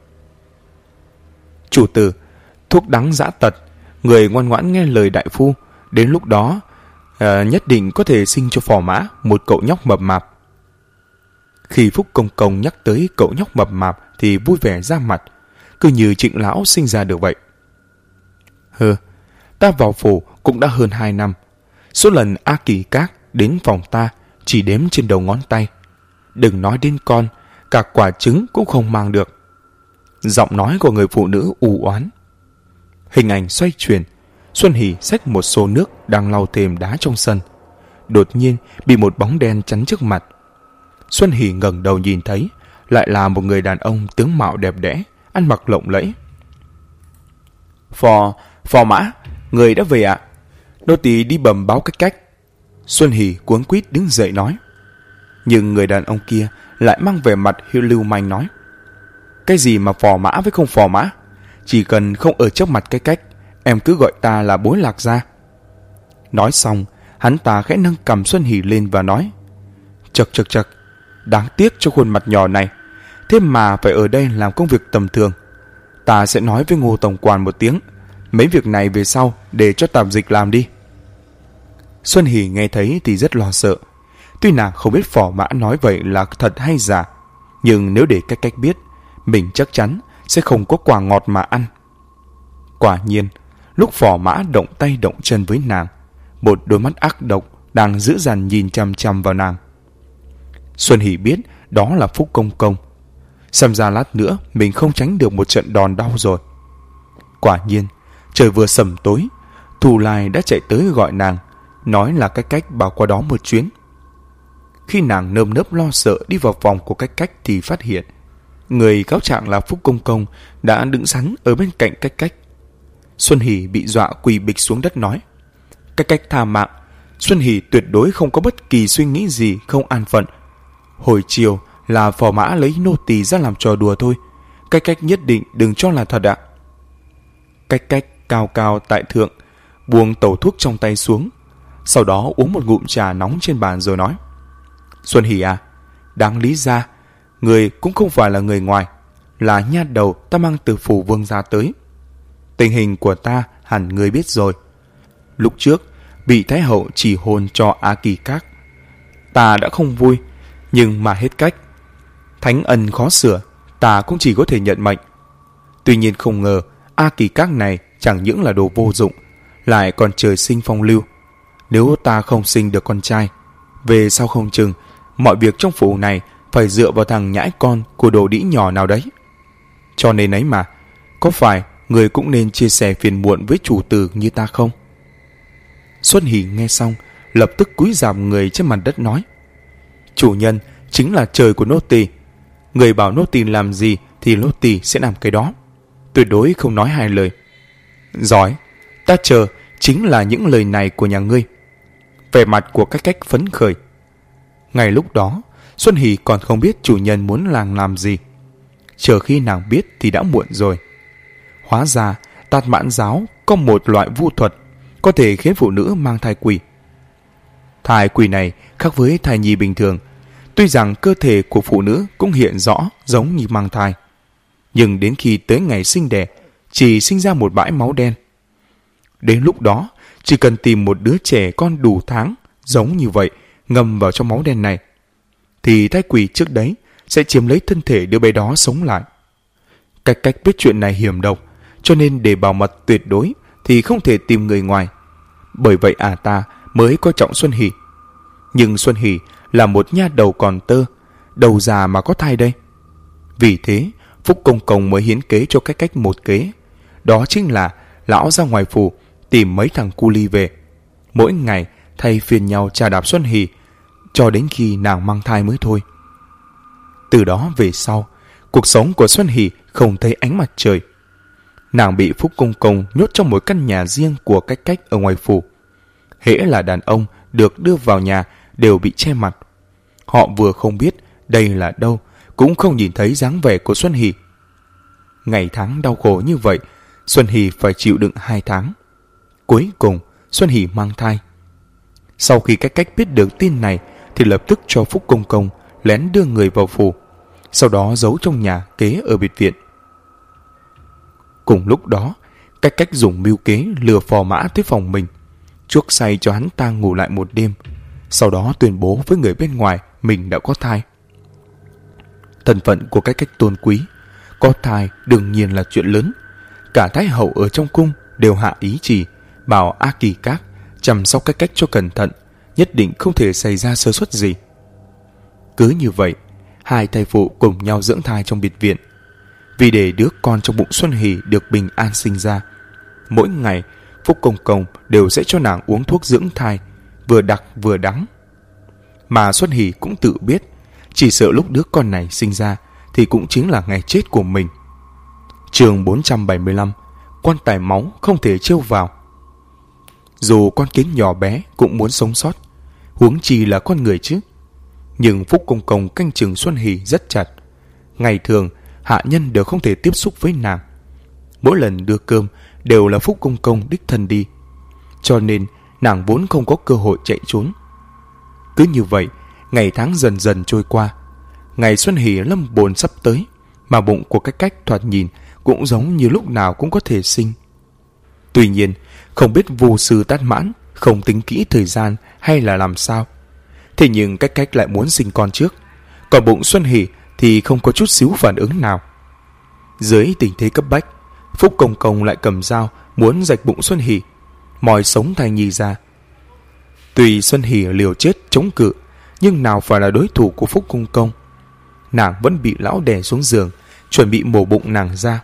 Speaker 1: Chủ tử, thuốc đắng dã tật, người ngoan ngoãn nghe lời đại phu, đến lúc đó nhất định có thể sinh cho phò mã một cậu nhóc mập mạp. Khi Phúc Công Công nhắc tới cậu nhóc mập mạp thì vui vẻ ra mặt, cứ như Trịnh lão sinh ra được vậy. Ta vào phủ cũng đã hơn 2 năm. Số lần A Kỳ Các đến phòng ta chỉ đếm trên đầu ngón tay. Đừng nói đến con, cả quả trứng cũng không mang được. Giọng nói của người phụ nữ u oán. Hình ảnh xoay chuyển. Xuân Hỷ xách một xô nước đang lau thềm đá trong sân. Đột nhiên bị một bóng đen chắn trước mặt. Xuân Hỷ ngẩng đầu nhìn thấy lại là một người đàn ông tướng mạo đẹp đẽ, ăn mặc lộng lẫy. Phò mã, người đã về ạ. Nô tỳ đi bẩm báo cách. Xuân Hỷ cuống quýt đứng dậy nói. Nhưng người đàn ông kia lại mang vẻ mặt lưu manh nói. Cái gì mà phò mã với không phò mã? Chỉ cần không ở trước mặt cách, em cứ gọi ta là Bối Lạc Gia. Nói xong, hắn ta khẽ nâng cằm Xuân Hỷ lên và nói. Chật, đáng tiếc cho khuôn mặt nhỏ này, thế mà phải ở đây làm công việc tầm thường. Ta sẽ nói với Ngô tổng quản một tiếng, mấy việc này về sau để cho tạp dịch làm đi. Xuân Hỷ nghe thấy thì rất lo sợ. Tuy nàng không biết phò mã nói vậy là thật hay giả, nhưng nếu để cách biết, mình chắc chắn sẽ không có quả ngọt mà ăn. Quả nhiên, lúc phò mã động tay động chân với nàng, một đôi mắt ác độc đang dữ dằn nhìn chằm chằm vào nàng. Xuân Hỷ biết đó là Phúc Công Công. Xem ra lát nữa mình không tránh được một trận đòn đau rồi. Quả nhiên, trời vừa sầm tối, Thù Lai đã chạy tới gọi nàng, nói là cách bảo qua đó một chuyến. Khi nàng nơm nớp lo sợ đi vào phòng của cách thì phát hiện người cáo trạng là Phúc Công Công đã đứng sẵn ở bên cạnh cách. Xuân Hỷ bị dọa quỳ bịch xuống đất nói. Cách tha mạng. Xuân Hỷ tuyệt đối không có bất kỳ suy nghĩ gì không an phận. Hồi chiều là phò mã lấy nô tỳ ra làm trò đùa thôi. Cách nhất định đừng cho là thật ạ. Cách cao cao tại thượng, buông tẩu thuốc trong tay xuống, sau đó uống một ngụm trà nóng trên bàn rồi nói. Xuân Hỷ à, đáng lý ra người cũng không phải là người ngoài, là nha đầu ta mang từ phủ vương gia tới. Tình hình của ta hẳn người biết rồi. Lúc trước bị Thái hậu chỉ hôn cho A Kỳ Các, ta đã không vui, nhưng mà hết cách. Thánh ân khó sửa, ta cũng chỉ có thể nhận mệnh. Tuy nhiên không ngờ A Kỳ Các này chẳng những là đồ vô dụng, lại còn trời sinh phong lưu. Nếu ta không sinh được con trai, về sau không chừng mọi việc trong phủ này phải dựa vào thằng nhãi con của đồ đĩ nhỏ nào đấy. Cho nên ấy mà, có phải người cũng nên chia sẻ phiền muộn với chủ tử như ta không? Xuân Hỷ nghe xong, lập tức cúi rạp người trên mặt đất nói. Chủ nhân chính là trời của nô tỳ. Người bảo nô tỳ làm gì thì nô tỳ sẽ làm cái đó. Tuyệt đối không nói hai lời. Giỏi, ta chờ chính là những lời này của nhà ngươi. Vẻ mặt của cách phấn khởi. Ngay lúc đó, Xuân Hỷ còn không biết chủ nhân muốn làm gì. Chờ khi nàng biết thì đã muộn rồi. Hóa ra Tạt Mãn giáo có một loại vu thuật có thể khiến phụ nữ mang thai quỷ. Thai quỷ này khác với thai nhi bình thường. Tuy rằng cơ thể của phụ nữ cũng hiện rõ giống như mang thai, nhưng đến khi tới ngày sinh đẻ chỉ sinh ra một bãi máu đen. Đến lúc đó chỉ cần tìm một đứa trẻ con đủ tháng giống như vậy ngâm vào trong máu đen này, thì thai quỷ trước đấy sẽ chiếm lấy thân thể đứa bé đó sống lại. Cách biết chuyện này hiểm độc, cho nên để bảo mật tuyệt đối thì không thể tìm người ngoài. Bởi vậy ta mới coi trọng Xuân Hỷ. Nhưng Xuân Hỷ là một nha đầu còn tơ, đầu già mà có thai đây. Vì thế Phúc Công Công mới hiến kế cho cách một kế. Đó chính là lão ra ngoài phủ tìm mấy thằng cu li về, mỗi ngày thay phiên nhau chà đạp Xuân Hỷ cho đến khi nàng mang thai mới thôi. Từ đó về sau, cuộc sống của Xuân Hỷ không thấy ánh mặt trời. Nàng bị Phúc Công Công nhốt trong một căn nhà riêng của cách ở ngoài phủ. Hễ là đàn ông được đưa vào nhà đều bị che mặt. Họ vừa không biết đây là đâu, cũng không nhìn thấy dáng vẻ của Xuân Hỷ. Ngày tháng đau khổ như vậy, Xuân Hỷ phải chịu đựng 2 tháng. Cuối cùng Xuân Hỷ mang thai. Sau khi cách biết được tin này thì lập tức cho Phúc Công Công lén đưa người vào phủ, sau đó giấu trong nhà kế ở biệt viện. Cùng lúc đó, cách dùng mưu kế lừa phò mã tới phòng mình, chuốc say cho hắn ta ngủ lại một đêm, sau đó tuyên bố với người bên ngoài mình đã có thai. Thân phận của cách tôn quý, có thai đương nhiên là chuyện lớn. Cả Thái hậu ở trong cung đều hạ ý chỉ bảo A Kỳ Các chăm sóc cách cho cẩn thận, nhất định không thể xảy ra sơ suất gì. Cứ như vậy, hai thai phụ cùng nhau dưỡng thai trong biệt viện. Vì để đứa con trong bụng Xuân Hỷ được bình an sinh ra, mỗi ngày Phúc Công Công đều sẽ cho nàng uống thuốc dưỡng thai, vừa đặc vừa đắng. Mà Xuân Hỷ cũng tự biết, chỉ sợ lúc đứa con này sinh ra thì cũng chính là ngày chết của mình. Chương 475, quan tài máu không thể trêu vào. Dù con kiến nhỏ bé cũng muốn sống sót, huống chi là con người chứ. Nhưng Phúc Công Công canh chừng Xuân Hỷ rất chặt. Ngày thường hạ nhân đều không thể tiếp xúc với nàng. Mỗi lần đưa cơm đều là Phúc Công Công đích thân đi, cho nên nàng vốn không có cơ hội chạy trốn. Cứ như vậy, ngày tháng dần dần trôi qua. Ngày Xuân Hỷ lâm bồn sắp tới, mà bụng của cái cách thoạt nhìn cũng giống như lúc nào cũng có thể sinh. Tuy nhiên, không biết vô sư tát mãn không tính kỹ thời gian hay là làm sao, thế nhưng cách cách lại muốn sinh con trước, còn bụng Xuân Hỷ thì không có chút xíu phản ứng nào. Dưới tình thế cấp bách, Phúc Công Công lại cầm dao muốn rạch bụng Xuân Hỷ, moi sống thai nhi ra. Tuy Xuân Hỷ liều chết chống cự, nhưng nào phải là đối thủ của Phúc Công Công. Nàng vẫn bị lão đè xuống giường, chuẩn bị mổ bụng nàng ra.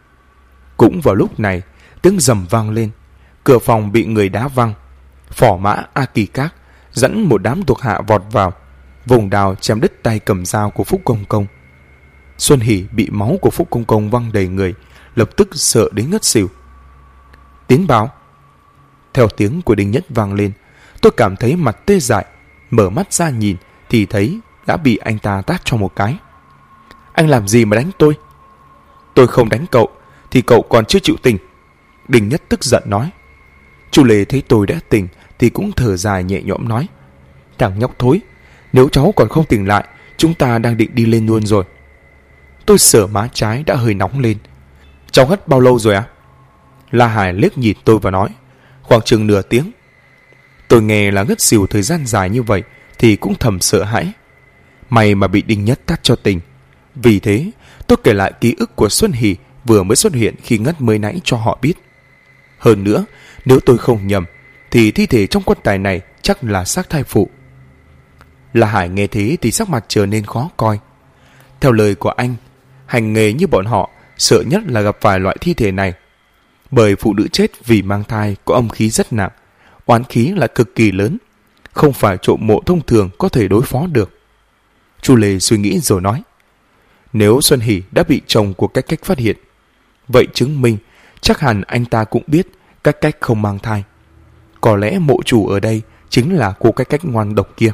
Speaker 1: Cũng vào lúc này, tiếng rầm vang lên, cửa phòng bị người đá văng. Phò mã A Kỳ Các dẫn một đám thuộc hạ vọt vào, vùng đào chém đứt tay cầm dao của Phúc Công Công. Xuân Hỷ bị máu của Phúc Công Công văng đầy người, lập tức sợ đến ngất xỉu. Tiến báo. Theo tiếng của Đinh Nhất vang lên, tôi cảm thấy mặt tê dại, mở mắt ra nhìn thì thấy đã bị anh ta tát cho một cái. Anh làm gì mà đánh tôi? Tôi không đánh cậu thì cậu còn chưa chịu tỉnh. Đinh Nhất tức giận nói. Chu Lê thấy tôi đã tỉnh thì cũng thở dài nhẹ nhõm nói. Thằng nhóc thối, nếu cháu còn không tỉnh lại, chúng ta đang định đi lên luôn rồi. Tôi sờ má trái đã hơi nóng lên. Cháu hất bao lâu rồi à? La Hải liếc nhìn tôi và nói. Khoảng chừng nửa tiếng. Tôi nghe là ngất xỉu thời gian dài như vậy thì cũng thầm sợ hãi. May mà bị Đinh Nhất tát cho tỉnh. Vì thế tôi kể lại ký ức của Xuân Hỷ vừa mới xuất hiện khi ngất mới nãy cho họ biết. Hơn nữa, nếu tôi không nhầm thì thi thể trong quan tài này chắc là xác thai phụ. La Hải nghe thế thì sắc mặt trở nên khó coi. Theo lời của anh, hành nghề như bọn họ sợ nhất là gặp phải loại thi thể này. Bởi phụ nữ chết vì mang thai có âm khí rất nặng, oán khí là cực kỳ lớn, không phải trộm mộ thông thường có thể đối phó được. Chu Lê suy nghĩ rồi nói. Nếu Xuân Hỷ đã bị chồng của Cách Cách phát hiện, vậy chứng minh chắc hẳn anh ta cũng biết Cách Cách không mang thai. Có lẽ mộ chủ ở đây chính là cô Cách Cách ngoan độc kia.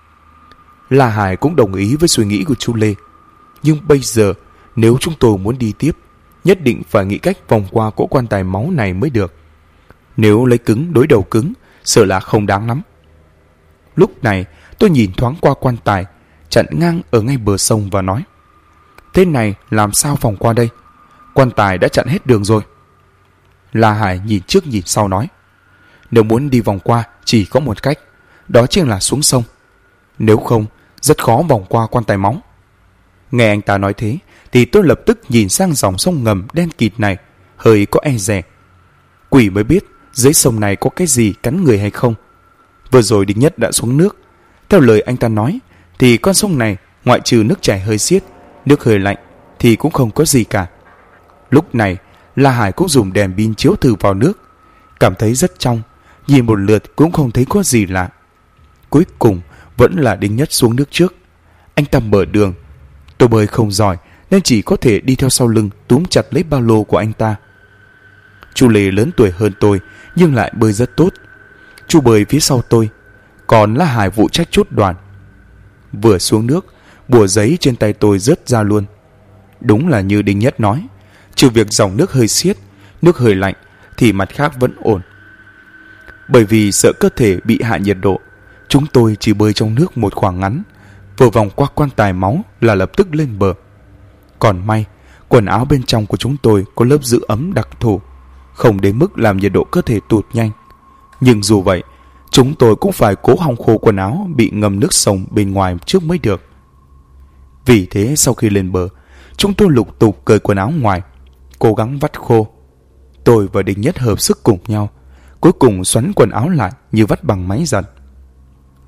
Speaker 1: La Hải cũng đồng ý với suy nghĩ của Chu Lê. Nhưng bây giờ nếu chúng tôi muốn đi tiếp, nhất định phải nghĩ cách vòng qua cỗ quan tài máu này mới được. Nếu lấy cứng đối đầu cứng, sợ là không đáng lắm. Lúc này tôi nhìn thoáng qua quan tài chặn ngang ở ngay bờ sông và nói. Thế này làm sao vòng qua đây? Quan tài đã chặn hết đường rồi. La Hải nhìn trước nhìn sau nói. Nếu muốn đi vòng qua chỉ có một cách, đó chính là xuống sông. Nếu không, rất khó vòng qua quan tài máu. Nghe anh ta nói thế thì tôi lập tức nhìn sang dòng sông ngầm đen kịt này, hơi có e dè. Quỷ mới biết dưới sông này có cái gì cắn người hay không. Vừa rồi Đinh Nhất đã xuống nước. Theo lời anh ta nói thì con sông này ngoại trừ nước chảy hơi xiết, nước hơi lạnh thì cũng không có gì cả. Lúc này La Hải cũng dùng đèn pin chiếu thử vào nước, cảm thấy rất trong, nhìn một lượt cũng không thấy có gì lạ. Cuối cùng vẫn là Đinh Nhất xuống nước trước. Anh ta mở đường. Tôi bơi không giỏi nên chỉ có thể đi theo sau lưng túm chặt lấy ba lô của anh ta. Chu Lê lớn tuổi hơn tôi nhưng lại bơi rất tốt. Chu bơi phía sau tôi, còn La Hải phụ trách chốt đoàn. Vừa xuống nước, bùa giấy trên tay tôi rớt ra luôn. Đúng là như Đinh Nhất nói, trừ việc dòng nước hơi xiết, nước hơi lạnh thì mặt khác vẫn ổn. Bởi vì sợ cơ thể bị hạ nhiệt độ, chúng tôi chỉ bơi trong nước một khoảng ngắn, vừa vòng qua quan tài máu là lập tức lên bờ. Còn may, quần áo bên trong của chúng tôi có lớp giữ ấm đặc thù, không đến mức làm nhiệt độ cơ thể tụt nhanh. Nhưng dù vậy, chúng tôi cũng phải cố hong khô quần áo bị ngâm nước sông bên ngoài trước mới được. Vì thế sau khi lên bờ, chúng tôi lục tục cởi quần áo ngoài, cố gắng vắt khô. Tôi và Đinh Nhất hợp sức cùng nhau, cuối cùng xoắn quần áo lại như vắt bằng máy giặt.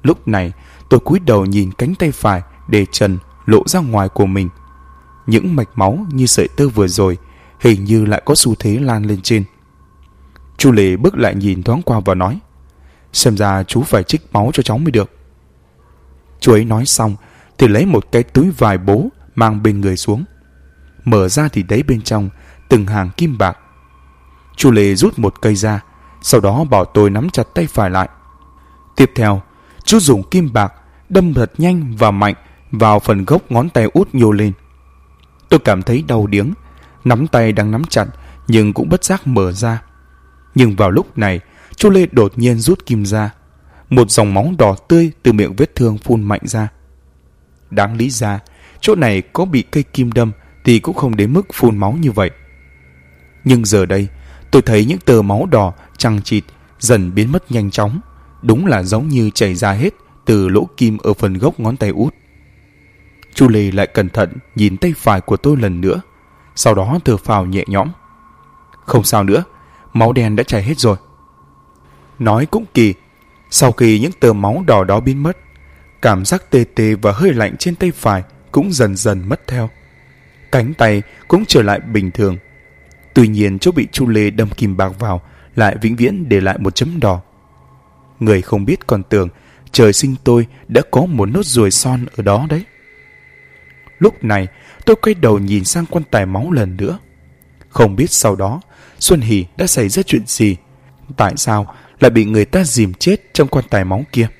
Speaker 1: Lúc này tôi cúi đầu nhìn cánh tay phải để trần lộ ra ngoài của mình. Những mạch máu như sợi tơ vừa rồi hình như lại có xu thế lan lên trên. Chu Lê bước lại nhìn thoáng qua và nói: "Xem ra chú phải trích máu cho cháu mới được." Chú ấy nói xong thì lấy một cái túi vải bố mang bên người xuống. Mở ra thì thấy bên trong từng hàng kim bạc. Chu Lê rút một cây ra, sau đó bảo tôi nắm chặt tay phải lại. Tiếp theo, chú dùng kim bạc đâm thật nhanh và mạnh vào phần gốc ngón tay út nhô lên. Tôi cảm thấy đau điếng, nắm tay đang nắm chặt nhưng cũng bất giác mở ra. Nhưng vào lúc này, chú Lê đột nhiên rút kim ra. Một dòng máu đỏ tươi từ miệng vết thương phun mạnh ra. Đáng lý ra, chỗ này có bị cây kim đâm thì cũng không đến mức phun máu như vậy. Nhưng giờ đây, tôi thấy những tờ máu đỏ chằng chịt dần biến mất nhanh chóng, đúng là giống như chảy ra hết từ lỗ kim ở phần gốc ngón tay út. Chu Lê lại cẩn thận nhìn tay phải của tôi lần nữa, sau đó thở phào nhẹ nhõm. Không sao nữa, máu đen đã chảy hết rồi. Nói cũng kỳ, sau khi những tờ máu đỏ đó biến mất, cảm giác tê tê và hơi lạnh trên tay phải cũng dần dần mất theo. Cánh tay cũng trở lại bình thường. Tuy nhiên chỗ bị Chu Lê đâm kim bạc vào lại vĩnh viễn để lại một chấm đỏ. Người không biết còn tưởng trời sinh tôi đã có một nốt ruồi son ở đó đấy. Lúc này tôi quay đầu nhìn sang quan tài máu lần nữa. Không biết sau đó Xuân Hỷ đã xảy ra chuyện gì, tại sao lại bị người ta dìm chết trong quan tài máu kia.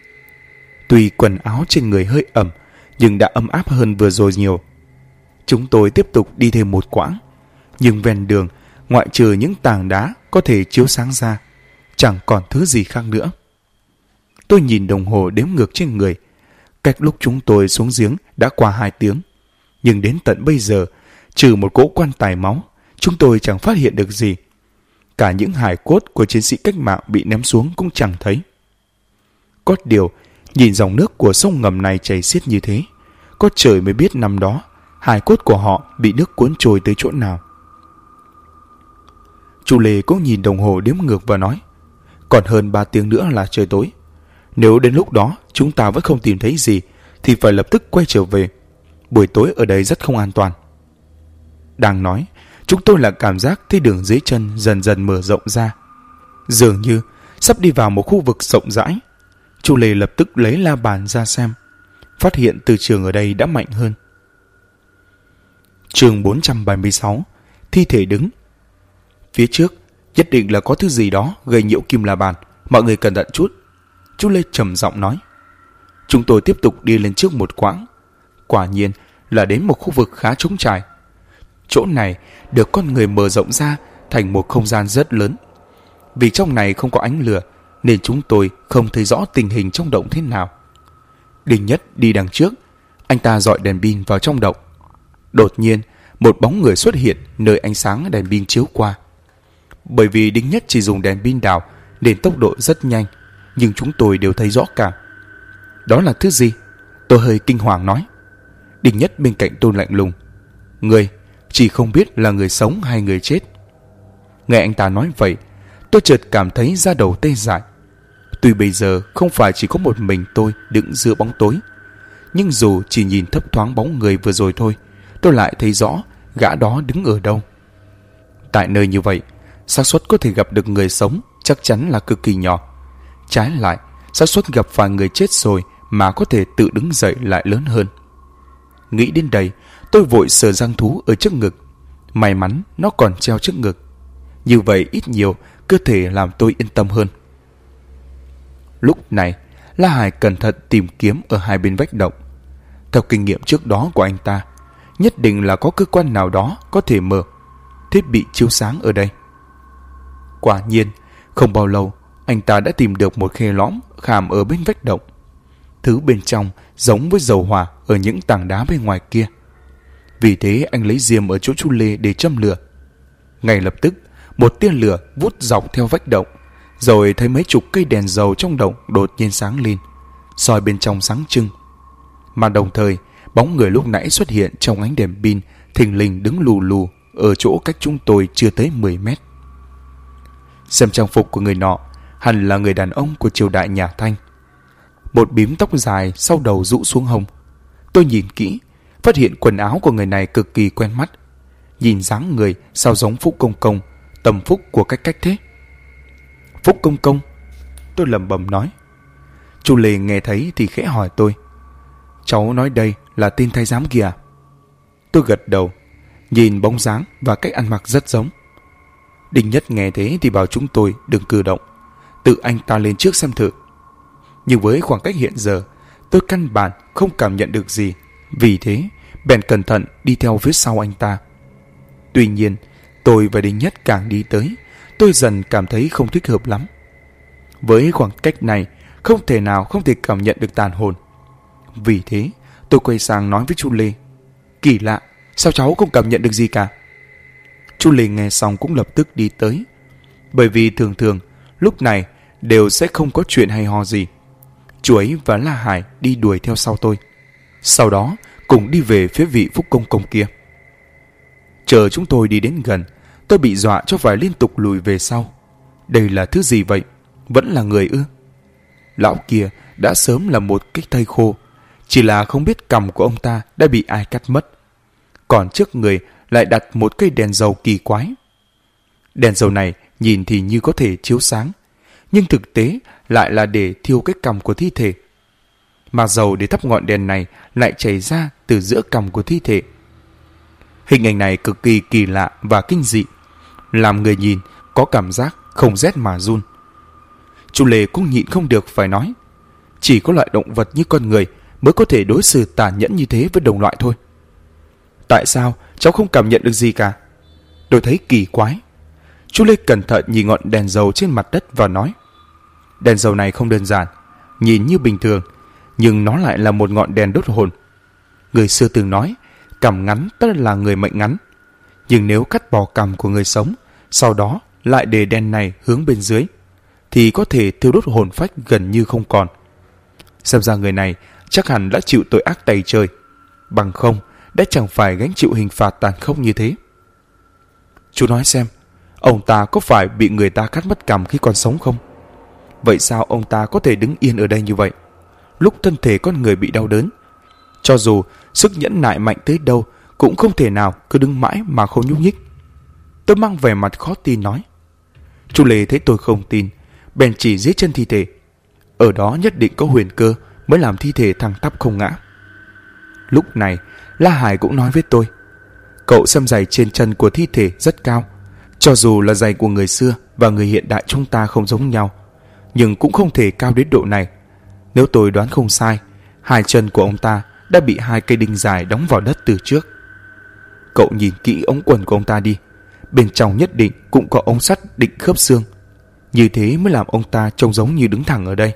Speaker 1: Tuy quần áo trên người hơi ẩm, nhưng đã ấm áp hơn vừa rồi nhiều. Chúng tôi tiếp tục đi thêm một quãng, nhưng ven đường, ngoại trừ những tảng đá có thể chiếu sáng ra, chẳng còn thứ gì khác nữa. Tôi nhìn đồng hồ đếm ngược trên người. Cách lúc chúng tôi xuống giếng đã qua 2 tiếng, nhưng đến tận bây giờ, trừ một cỗ quan tài máu, chúng tôi chẳng phát hiện được gì. Cả những hài cốt của chiến sĩ cách mạng bị ném xuống cũng chẳng thấy. Có điều, nhìn dòng nước của sông ngầm này chảy xiết như thế, có trời mới biết năm đó hài cốt của họ bị nước cuốn trôi tới chỗ nào. Chu Lê cũng nhìn đồng hồ đếm ngược và nói: "Còn hơn 3 tiếng nữa là trời tối. Nếu đến lúc đó chúng ta vẫn không tìm thấy gì thì phải lập tức quay trở về. Buổi tối ở đây rất không an toàn." Đang nói, chúng tôi lại cảm giác thấy đường dưới chân dần dần mở rộng ra, dường như sắp đi vào một khu vực rộng rãi. Chu Lê lập tức lấy la bàn ra xem, phát hiện từ trường ở đây đã mạnh hơn. Chương 476: Thi thể đứng. Phía trước nhất định là có thứ gì đó gây nhiễu kim la bàn, mọi người cẩn thận chút. Chu Lê trầm giọng nói. Chúng tôi tiếp tục đi lên trước một quãng. Quả nhiên là đến một khu vực khá trống trải. Chỗ này được con người mở rộng ra thành một không gian rất lớn. Vì trong này không có ánh lửa nên chúng tôi không thấy rõ tình hình trong động thế nào. Đinh Nhất đi đằng trước, anh ta dọi đèn pin vào trong động. Đột nhiên một bóng người xuất hiện nơi ánh sáng đèn pin chiếu qua. Bởi vì Đinh Nhất chỉ dùng đèn pin đào nên tốc độ rất nhanh, nhưng chúng tôi đều thấy rõ cả. Đó là thứ gì? Tôi hơi kinh hoàng nói. Đinh Nhất bên cạnh tôi lạnh lùng. Người chỉ không biết là người sống hay người chết. Nghe anh ta nói vậy, tôi chợt cảm thấy da đầu tê dại. Tuy bây giờ không phải chỉ có một mình tôi đứng giữa bóng tối, nhưng dù chỉ nhìn thấp thoáng bóng người vừa rồi thôi, tôi lại thấy rõ gã đó đứng ở đâu. Tại nơi như vậy, xác suất có thể gặp được người sống chắc chắn là cực kỳ nhỏ. Trái lại, xác suất gặp phải người chết rồi mà có thể tự đứng dậy lại lớn hơn. Nghĩ đến đây, tôi vội sờ răng thú ở trước ngực. May mắn nó còn treo trước ngực. Như vậy ít nhiều cơ thể làm tôi yên tâm hơn. Lúc này, La Hải cẩn thận tìm kiếm ở hai bên vách động. Theo kinh nghiệm trước đó của anh ta, nhất định là có cơ quan nào đó có thể mở thiết bị chiếu sáng ở đây. Quả nhiên, không bao lâu, anh ta đã tìm được một khe lõm khảm ở bên vách động. Thứ bên trong giống với dầu hỏa ở những tảng đá bên ngoài kia. Vì thế anh lấy diêm ở chỗ Chu Lê để châm lửa. Ngay lập tức, một tia lửa vút dọc theo vách động, rồi thấy mấy chục cây đèn dầu trong động đột nhiên sáng lên, soi bên trong sáng trưng. Mà đồng thời, bóng người lúc nãy xuất hiện trong ánh đèn pin thình lình đứng lù lù ở chỗ cách chúng tôi chưa tới 10 mét. Xem trang phục của người nọ, hẳn là người đàn ông của triều đại nhà Thanh. một bím tóc dài sau đầu rũ xuống hông. Tôi nhìn kỹ, phát hiện quần áo của người này cực kỳ quen mắt. Nhìn dáng người sao giống Phúc Công Công, Tầm Phúc của cách thế. Phúc Công Công, tôi lẩm bẩm nói. Chu Lê nghe thấy thì khẽ hỏi tôi. Cháu nói đây là tên thái giám kìa. Tôi gật đầu, nhìn bóng dáng và cách ăn mặc rất giống. Đinh Nhất nghe thế thì bảo chúng tôi đừng cử động, tự anh ta lên trước xem thử. Nhưng với khoảng cách hiện giờ, tôi căn bản không cảm nhận được gì, vì thế bèn cẩn thận đi theo phía sau anh ta. Tuy nhiên, tôi và Đinh Nhất càng đi tới, tôi dần cảm thấy không thích hợp lắm. Với khoảng cách này, không thể cảm nhận được tàn hồn. Vì thế, tôi quay sang nói với Chu Lê. Kỳ lạ, sao cháu không cảm nhận được gì cả? Chu Lê nghe xong cũng lập tức đi tới. Bởi vì thường thường, lúc này đều sẽ không có chuyện hay ho gì. Chú ấy và La Hải đi đuổi theo sau tôi. Sau đó, cùng đi về phía vị Phúc Công Công kia. Chờ chúng tôi đi đến gần, tôi bị dọa cho phải liên tục lùi về sau. Đây là thứ gì vậy? Vẫn là người ư? Lão kia đã sớm là một cái thây khô, chỉ là không biết cằm của ông ta đã bị ai cắt mất. Còn trước người lại đặt một cây đèn dầu kỳ quái. Đèn dầu này nhìn thì như có thể chiếu sáng, nhưng thực tế lại là để thiêu cái cằm của thi thể. Mà dầu để thắp ngọn đèn này lại chảy ra từ giữa cằm của thi thể. Hình ảnh này cực kỳ kỳ lạ và kinh dị, làm người nhìn có cảm giác không rét mà run. Chu Lê cũng nhịn không được phải nói, chỉ có loại động vật như con người mới có thể đối xử tàn nhẫn như thế với đồng loại thôi. Tại sao cháu không cảm nhận được gì cả? Tôi thấy kỳ quái. Chu Lê cẩn thận nhìn ngọn đèn dầu trên mặt đất và nói, đèn dầu này không đơn giản, nhìn như bình thường, nhưng nó lại là một ngọn đèn đốt hồn. Người xưa từng nói, cằm ngắn tức là người mệnh ngắn. Nhưng nếu cắt bỏ cằm của người sống, sau đó lại để đèn này hướng bên dưới, thì có thể thiêu đốt hồn phách gần như không còn. Xem ra người này chắc hẳn đã chịu tội ác tày trời, bằng không đã chẳng phải gánh chịu hình phạt tàn khốc như thế. Chú nói xem, ông ta có phải bị người ta cắt mất cằm khi còn sống không? Vậy sao ông ta có thể đứng yên ở đây như vậy, lúc thân thể con người bị đau đớn? Cho dù sức nhẫn nại mạnh tới đâu cũng không thể nào cứ đứng mãi mà không nhúc nhích. Tôi mang vẻ mặt khó tin nói. Chu Lê thấy tôi không tin, bèn chỉ dưới chân thi thể. Ở đó nhất định có huyền cơ mới làm thi thể thẳng tắp không ngã. Lúc này La Hải cũng nói với tôi, cậu xem giày trên chân của thi thể rất cao. Cho dù là giày của người xưa và người hiện đại chúng ta không giống nhau, nhưng cũng không thể cao đến độ này. Nếu tôi đoán không sai, hai chân của ông ta đã bị hai cây đinh dài đóng vào đất từ trước. Cậu nhìn kỹ ống quần của ông ta đi, bên trong nhất định cũng có ống sắt định khớp xương. Như thế mới làm ông ta trông giống như đứng thẳng ở đây.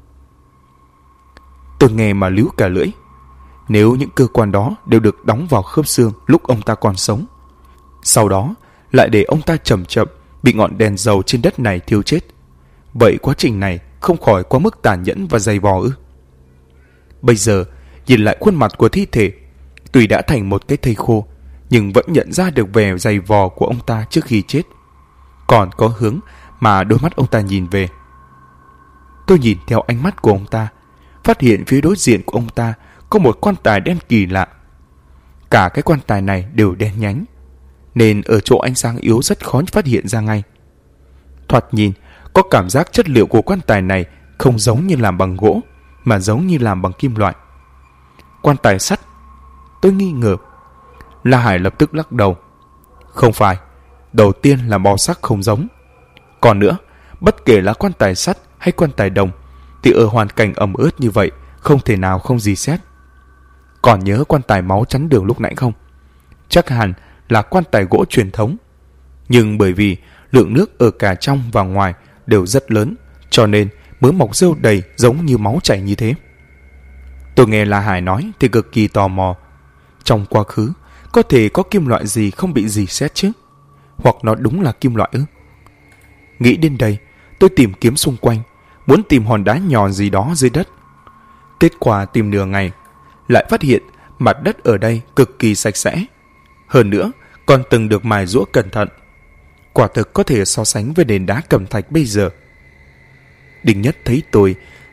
Speaker 1: Tôi nghe mà líu cả lưỡi. Nếu những cơ quan đó đều được đóng vào khớp xương lúc ông ta còn sống, sau đó lại để ông ta chậm chậm bị ngọn đèn dầu trên đất này thiêu chết, vậy quá trình này không khỏi quá mức tàn nhẫn và dày vò ư? Bây giờ nhìn lại khuôn mặt của thi thể, tuy đã thành một cái thây khô, nhưng vẫn nhận ra được vẻ dày vò của ông ta trước khi chết. Còn có hướng mà đôi mắt ông ta nhìn về. Tôi nhìn theo ánh mắt của ông ta, phát hiện phía đối diện của ông ta có một quan tài đen kỳ lạ. Cả cái quan tài này đều đen nhánh, nên ở chỗ ánh sáng yếu rất khó phát hiện ra ngay. Thoạt nhìn, có cảm giác chất liệu của quan tài này không giống như làm bằng gỗ, mà giống như làm bằng kim loại. Quan tài sắt? Tôi nghi ngờ. La Hải lập tức lắc đầu. Không phải, đầu tiên là màu sắc không giống. Còn nữa, bất kể là quan tài sắt hay quan tài đồng, thì ở hoàn cảnh ẩm ướt như vậy không thể nào không dì xét. Còn nhớ quan tài máu chắn đường lúc nãy không? Chắc hẳn là quan tài gỗ truyền thống. Nhưng bởi vì lượng nước ở cả trong và ngoài đều rất lớn, cho nên mới mọc rêu đầy giống như máu chảy như thế. Tôi nghe La Hải nói thì cực kỳ tò mò. Trong quá khứ, có thể có kim loại gì không bị dì xét chứ? Hoặc nó đúng là kim loại ư? Nghĩ đến đây, tôi tìm kiếm xung quanh, muốn tìm hòn đá nhỏ gì đó dưới đất. Kết quả tìm nửa ngày, lại phát hiện mặt đất ở đây cực kỳ sạch sẽ. Hơn nữa, còn từng được mài giũa cẩn thận. Quả thực có thể so sánh với nền đá cẩm thạch bây giờ. Đinh Nhất thấy tôi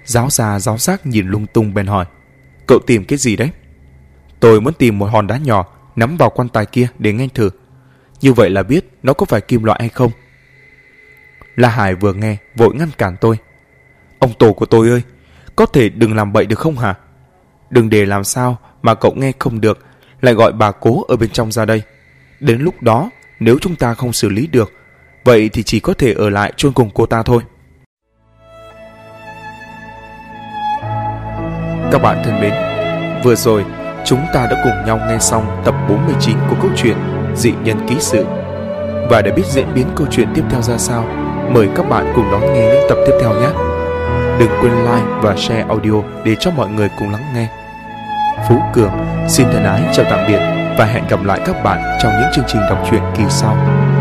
Speaker 1: giáo già giáo giác nhìn lung tung bèn hỏi: Cậu tìm cái gì đấy? Tôi muốn tìm một hòn đá nhỏ nắm vào quan tài kia để nghe thử. Như vậy là biết nó có phải kim loại hay không. La Hải vừa nghe vội ngăn cản tôi: Ông tổ của tôi ơi, có thể đừng làm bậy được không hả? Đừng để làm sao mà cậu nghe không được lại gọi bà cố ở bên trong ra đây. Đến lúc đó nếu chúng ta không xử lý được, vậy thì chỉ có thể ở lại chôn cùng cô ta thôi. Các bạn thân mến, vừa rồi chúng ta đã cùng nhau nghe xong tập 49 của câu chuyện Dị Nhân Ký Sự. Và để biết diễn biến câu chuyện tiếp theo ra sao, mời các bạn cùng đón nghe những tập tiếp theo nhé. Đừng quên like và share audio để cho mọi người cùng lắng nghe. Phú Cường xin thân ái chào tạm biệt và hẹn gặp lại các bạn trong những chương trình đọc truyện kỳ sau.